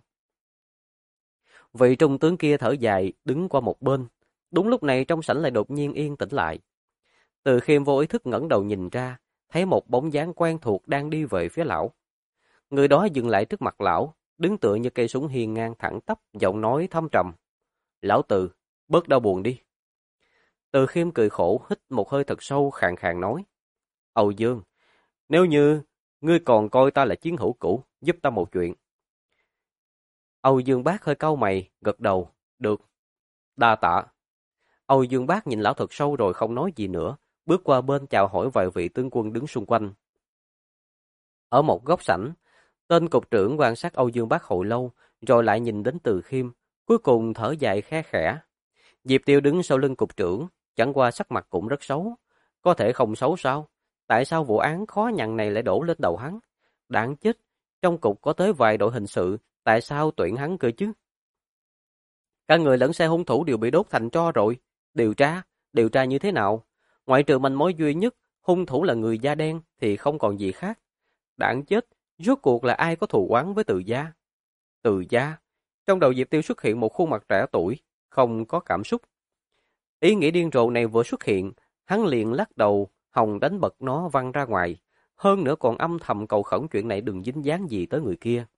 Vị trung tướng kia thở dài, đứng qua một bên. Đúng lúc này trong sảnh lại đột nhiên yên tĩnh lại. Từ Khiêm vô ý thức ngẩng đầu nhìn ra, thấy một bóng dáng quen thuộc đang đi về phía lão. Người đó dừng lại trước mặt lão, đứng tựa như cây súng hiên ngang thẳng tắp, giọng nói thâm trầm. Lão Từ, bớt đau buồn đi. Từ Khiêm cười khổ, hít một hơi thật sâu, khàn khàn nói. Âu Dương, Nếu như ngươi còn coi ta là chiến hữu cũ, giúp ta một chuyện. Âu Dương Bác hơi cau mày, gật đầu. Được, đa tạ. Âu Dương Bác nhìn lão thật sâu rồi không nói gì nữa, bước qua bên chào hỏi vài vị tướng quân đứng xung quanh. Ở một góc sảnh, tên cục trưởng quan sát Âu Dương Bác hồi lâu, rồi lại nhìn đến Từ Khiêm, cuối cùng thở dài khe khẽ. Diệp Tiêu đứng sau lưng cục trưởng, chẳng qua sắc mặt cũng rất xấu. Có thể không xấu sao? Tại sao vụ án khó nhằn này lại đổ lên đầu hắn? Đáng chết, trong cục có tới vài đội hình sự, tại sao tuyển hắn cơ chứ? Cả người lẫn xe hung thủ đều bị đốt thành tro rồi. Điều tra như thế nào? Ngoại trừ manh mối duy nhất, hung thủ là người da đen thì không còn gì khác. Đáng chết, rốt cuộc là ai có thù oán với Từ gia? Từ gia? Trong đầu Diệp Tiêu xuất hiện một khuôn mặt trẻ tuổi, không có cảm xúc. Ý nghĩ điên rồ này vừa xuất hiện, hắn liền lắc đầu, hòng đánh bật nó văng ra ngoài. Hơn nữa còn âm thầm cầu khẩn chuyện này đừng dính dáng gì tới người kia.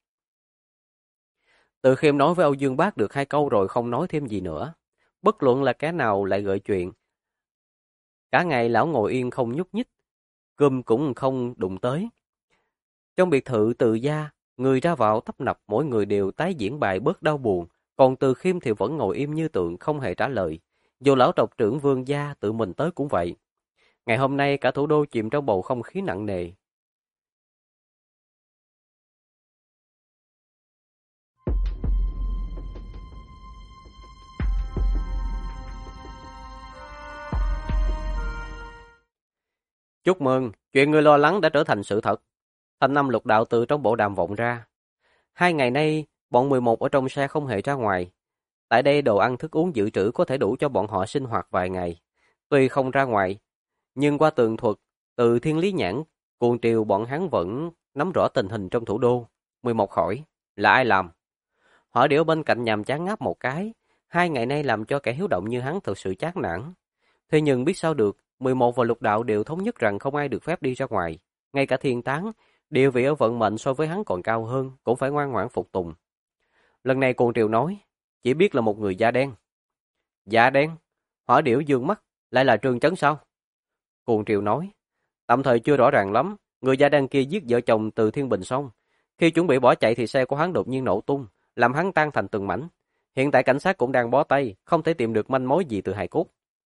Từ Khiêm nói với Âu Dương Bác được 2 câu rồi không nói thêm gì nữa. Bất luận là cái nào lại gợi chuyện. Cả ngày lão ngồi yên không nhúc nhích, cơm cũng không đụng tới. Trong biệt thự Từ gia, người ra vào tấp nập, mỗi người đều tái diễn bài bớt đau buồn, còn Từ Khiêm thì vẫn ngồi im như tượng không hề trả lời. Dù lão tộc trưởng Vương gia tự mình tới cũng vậy. Ngày hôm nay cả thủ đô chìm trong bầu không khí nặng nề. Chúc mừng, chuyện ngươi lo lắng đã trở thành sự thật. Thanh âm Lục Đạo từ trong bộ đàm vọng ra. 2 ngày nay, bọn 11 ở trong xe không hề ra ngoài. Tại đây đồ ăn thức uống dự trữ có thể đủ cho bọn họ sinh hoạt vài ngày. Tuy không ra ngoài, nhưng qua tường thuật, từ Thiên Lý Nhãn, cuồng triều bọn hắn vẫn nắm rõ tình hình trong thủ đô. 11 hỏi, là ai làm? Hỏa Điểu bên cạnh nhàm chán ngáp một cái. 2 ngày nay làm cho kẻ hiếu động như hắn thực sự chán nản. Thế nhưng biết sao được, 11 và Lục Đạo đều thống nhất rằng không ai được phép đi ra ngoài. Ngay cả Thiên Tán, địa vị ở vận mệnh so với hắn còn cao hơn, cũng phải ngoan ngoãn phục tùng. Lần này cuồng triều nói, chỉ biết là một người da đen. Da đen? Hỏa Điểu dương mắt, lại là Trương Chấn sao? Cuồng triều nói, tạm thời chưa rõ ràng lắm, người da đen kia giết vợ chồng Từ Thiên Bình xong. Khi chuẩn bị bỏ chạy thì xe của hắn đột nhiên nổ tung, làm hắn tan thành từng mảnh. Hiện tại cảnh sát cũng đang bó tay, không thể tìm được manh mối gì từ hài cốt.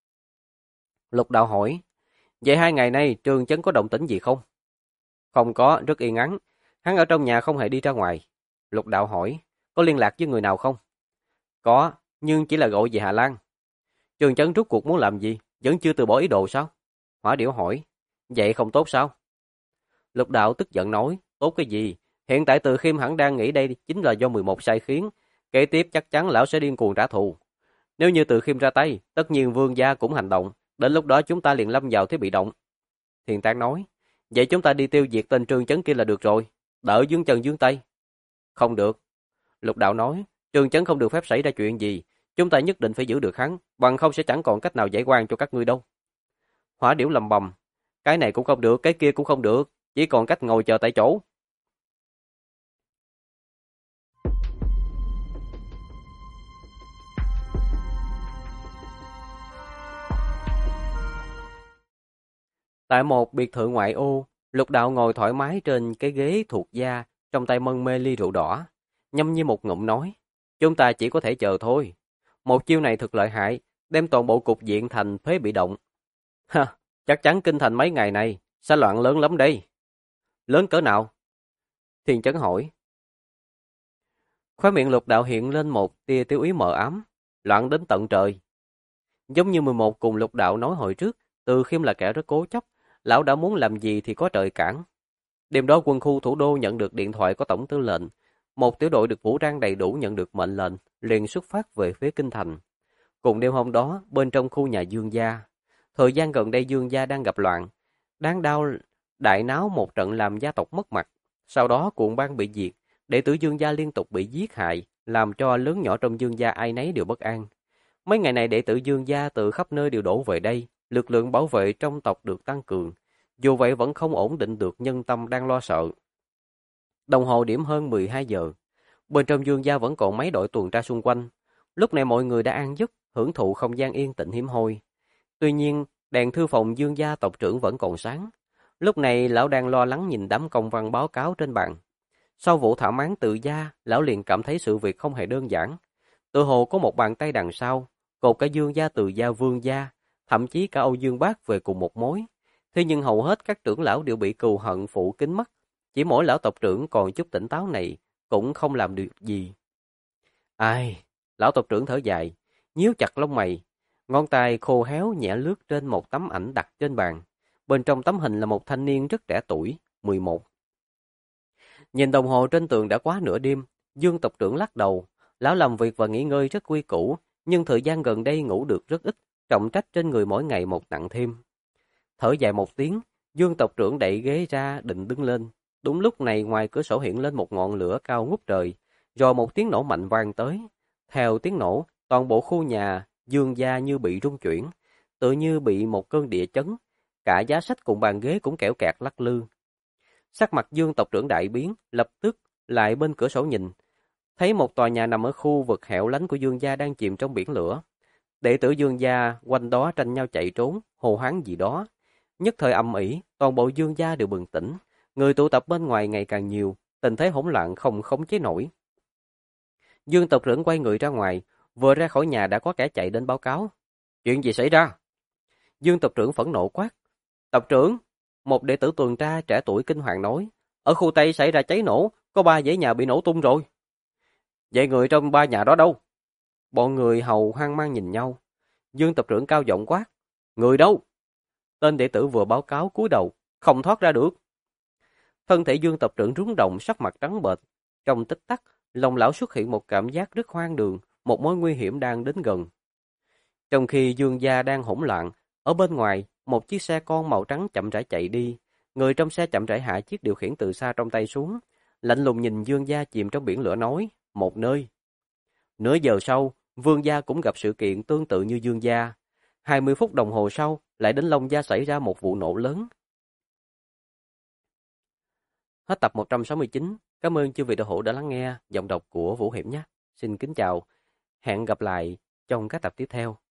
Lục Đạo hỏi, vậy 2 ngày nay Trương Chấn có động tĩnh gì không? Không có, rất yên ắng. Hắn ở trong nhà không hề đi ra ngoài. Lục Đạo hỏi, có liên lạc với người nào không? Có, nhưng chỉ là gọi về Hà Lan. Trương Chấn rút cuộc muốn làm gì? Vẫn chưa từ bỏ ý đồ sao? Hỏa Điểu hỏi, vậy không tốt sao? Lục Đạo tức giận nói, tốt cái gì? Hiện tại Từ Khiêm hẳn đang nghĩ đây chính là do 11 sai khiến. Kế tiếp chắc chắn lão sẽ điên cuồng trả thù. Nếu như Từ Khiêm ra tay, tất nhiên Vương gia cũng hành động. Đến lúc đó chúng ta liền lâm vào thế bị động. Thiền Tán nói, vậy chúng ta đi tiêu diệt tên Trương Chấn kia là được rồi. Đỡ dương chân dương tay. Không được. Lục Đạo nói, Trương Chấn không được phép xảy ra chuyện gì. Chúng ta nhất định phải giữ được hắn, bằng không sẽ chẳng còn cách nào giải oan cho các ngươi đâu. Hỏa Điểu lầm bầm, cái này cũng không được, cái kia cũng không được, chỉ còn cách ngồi chờ tại chỗ. Tại một biệt thự ngoại ô, Lục Đạo ngồi thoải mái trên cái ghế thuộc da, trong tay mân mê ly rượu đỏ. Nhâm như một ngụm nói, chúng ta chỉ có thể chờ thôi. Một chiêu này thật lợi hại, đem toàn bộ cục diện thành phế bị động. Ha, chắc chắn kinh thành mấy ngày này, sẽ loạn lớn lắm đây. Lớn cỡ nào? Thiên Chấn hỏi. Khóe miệng Lục Đạo hiện lên một tia tiêu ý mờ ám, loạn đến tận trời. Giống như 11 cùng Lục Đạo nói hồi trước, Từ Khiêm là kẻ rất cố chấp, lão đã muốn làm gì thì có trời cản. Đêm đó quân khu thủ đô nhận được điện thoại của tổng tư lệnh, một tiểu đội được vũ trang đầy đủ nhận được mệnh lệnh, liền xuất phát về phía kinh thành. Cùng đêm hôm đó, bên trong khu nhà Dương gia, thời gian gần đây Dương gia đang gặp loạn, đáng đau đại náo một trận làm gia tộc mất mặt, sau đó cuộn bang bị diệt, đệ tử Dương gia liên tục bị giết hại, làm cho lớn nhỏ trong Dương gia ai nấy đều bất an. Mấy ngày này đệ tử Dương gia từ khắp nơi đều đổ về đây, lực lượng bảo vệ trong tộc được tăng cường, dù vậy vẫn không ổn định được nhân tâm đang lo sợ. Đồng hồ điểm hơn 12 giờ, bên trong Dương gia vẫn còn mấy đội tuần tra xung quanh. Lúc này mọi người đã an giấc, hưởng thụ không gian yên tĩnh hiếm hoi. Tuy nhiên, đèn thư phòng Dương gia tộc trưởng vẫn còn sáng. Lúc này lão đang lo lắng nhìn đám công văn báo cáo trên bàn. Sau vụ thảm án Tự Gia, lão liền cảm thấy sự việc không hề đơn giản. Tự hồ có một bàn tay đằng sau, cột cả Dương gia, Từ gia, Vương gia, thậm chí cả Âu Dương Bác về cùng một mối. Thế nhưng hầu hết các trưởng lão đều bị cừu hận phủ kín mắt, chỉ mỗi lão tộc trưởng còn chút tỉnh táo này cũng không làm được gì. Ai, lão tộc trưởng thở dài, nhíu chặt lông mày, ngón tay khô héo nhẹ lướt trên một tấm ảnh đặt trên bàn. Bên trong tấm hình là một thanh niên rất trẻ tuổi, 11. Nhìn đồng hồ trên tường đã quá nửa đêm, Dương tộc trưởng lắc đầu, lão làm việc và nghỉ ngơi rất quy củ, nhưng thời gian gần đây ngủ được rất ít, trọng trách trên người mỗi ngày một nặng thêm. Thở dài một tiếng, Dương tộc trưởng đẩy ghế ra định đứng lên. Đúng lúc này ngoài cửa sổ hiện lên một ngọn lửa cao ngút trời, rồi một tiếng nổ mạnh vang tới. Theo tiếng nổ, toàn bộ khu nhà Dương gia như bị rung chuyển, tự như bị một cơn địa chấn. Cả giá sách cùng bàn ghế cũng kẽo kẹt lắc lư. Sắc mặt Dương tộc trưởng đại biến, lập tức lại bên cửa sổ nhìn, thấy một tòa nhà nằm ở khu vực hẻo lánh của Dương gia đang chìm trong biển lửa. Đệ tử Dương gia quanh đó tranh nhau chạy trốn, hô hoáng gì đó. Nhất thời ầm ĩ, toàn bộ Dương gia đều bừng tỉnh, người tụ tập bên ngoài ngày càng nhiều, tình thế hỗn loạn không khống chế nổi. Dương tộc trưởng quay người ra ngoài, vừa ra khỏi nhà đã có kẻ chạy đến báo cáo. Chuyện gì xảy ra? Dương tộc trưởng phẫn nộ quát. Tộc trưởng, một đệ tử tuần tra trẻ tuổi kinh hoàng nói, ở khu Tây xảy ra cháy nổ, có 3 dãy nhà bị nổ tung rồi. Vậy người trong 3 nhà đó đâu? Bọn người hầu hoang mang nhìn nhau. Dương tộc trưởng cao giọng quát. Người đâu? Tên đệ tử vừa báo cáo cúi đầu, không thoát ra được. Thân thể Dương tộc trưởng rúng động, sắc mặt trắng bệch. Trong tích tắc, lòng lão xuất hiện một cảm giác rất hoang đường, một mối nguy hiểm đang đến gần. Trong khi Dương gia đang hỗn loạn, ở bên ngoài, một chiếc xe con màu trắng chậm rãi chạy đi. Người trong xe chậm rãi hạ chiếc điều khiển từ xa trong tay xuống, lạnh lùng nhìn Dương gia chìm trong biển lửa nói, một nơi. Nửa giờ sau, Vương gia cũng gặp sự kiện tương tự như Dương gia. 20 phút đồng hồ sau, lại đến Long gia xảy ra một vụ nổ lớn. Hết tập 169. Cảm ơn chư vị đạo hữu đã lắng nghe giọng đọc của Vũ Hiểm nhé. Xin kính chào. Hẹn gặp lại trong các tập tiếp theo.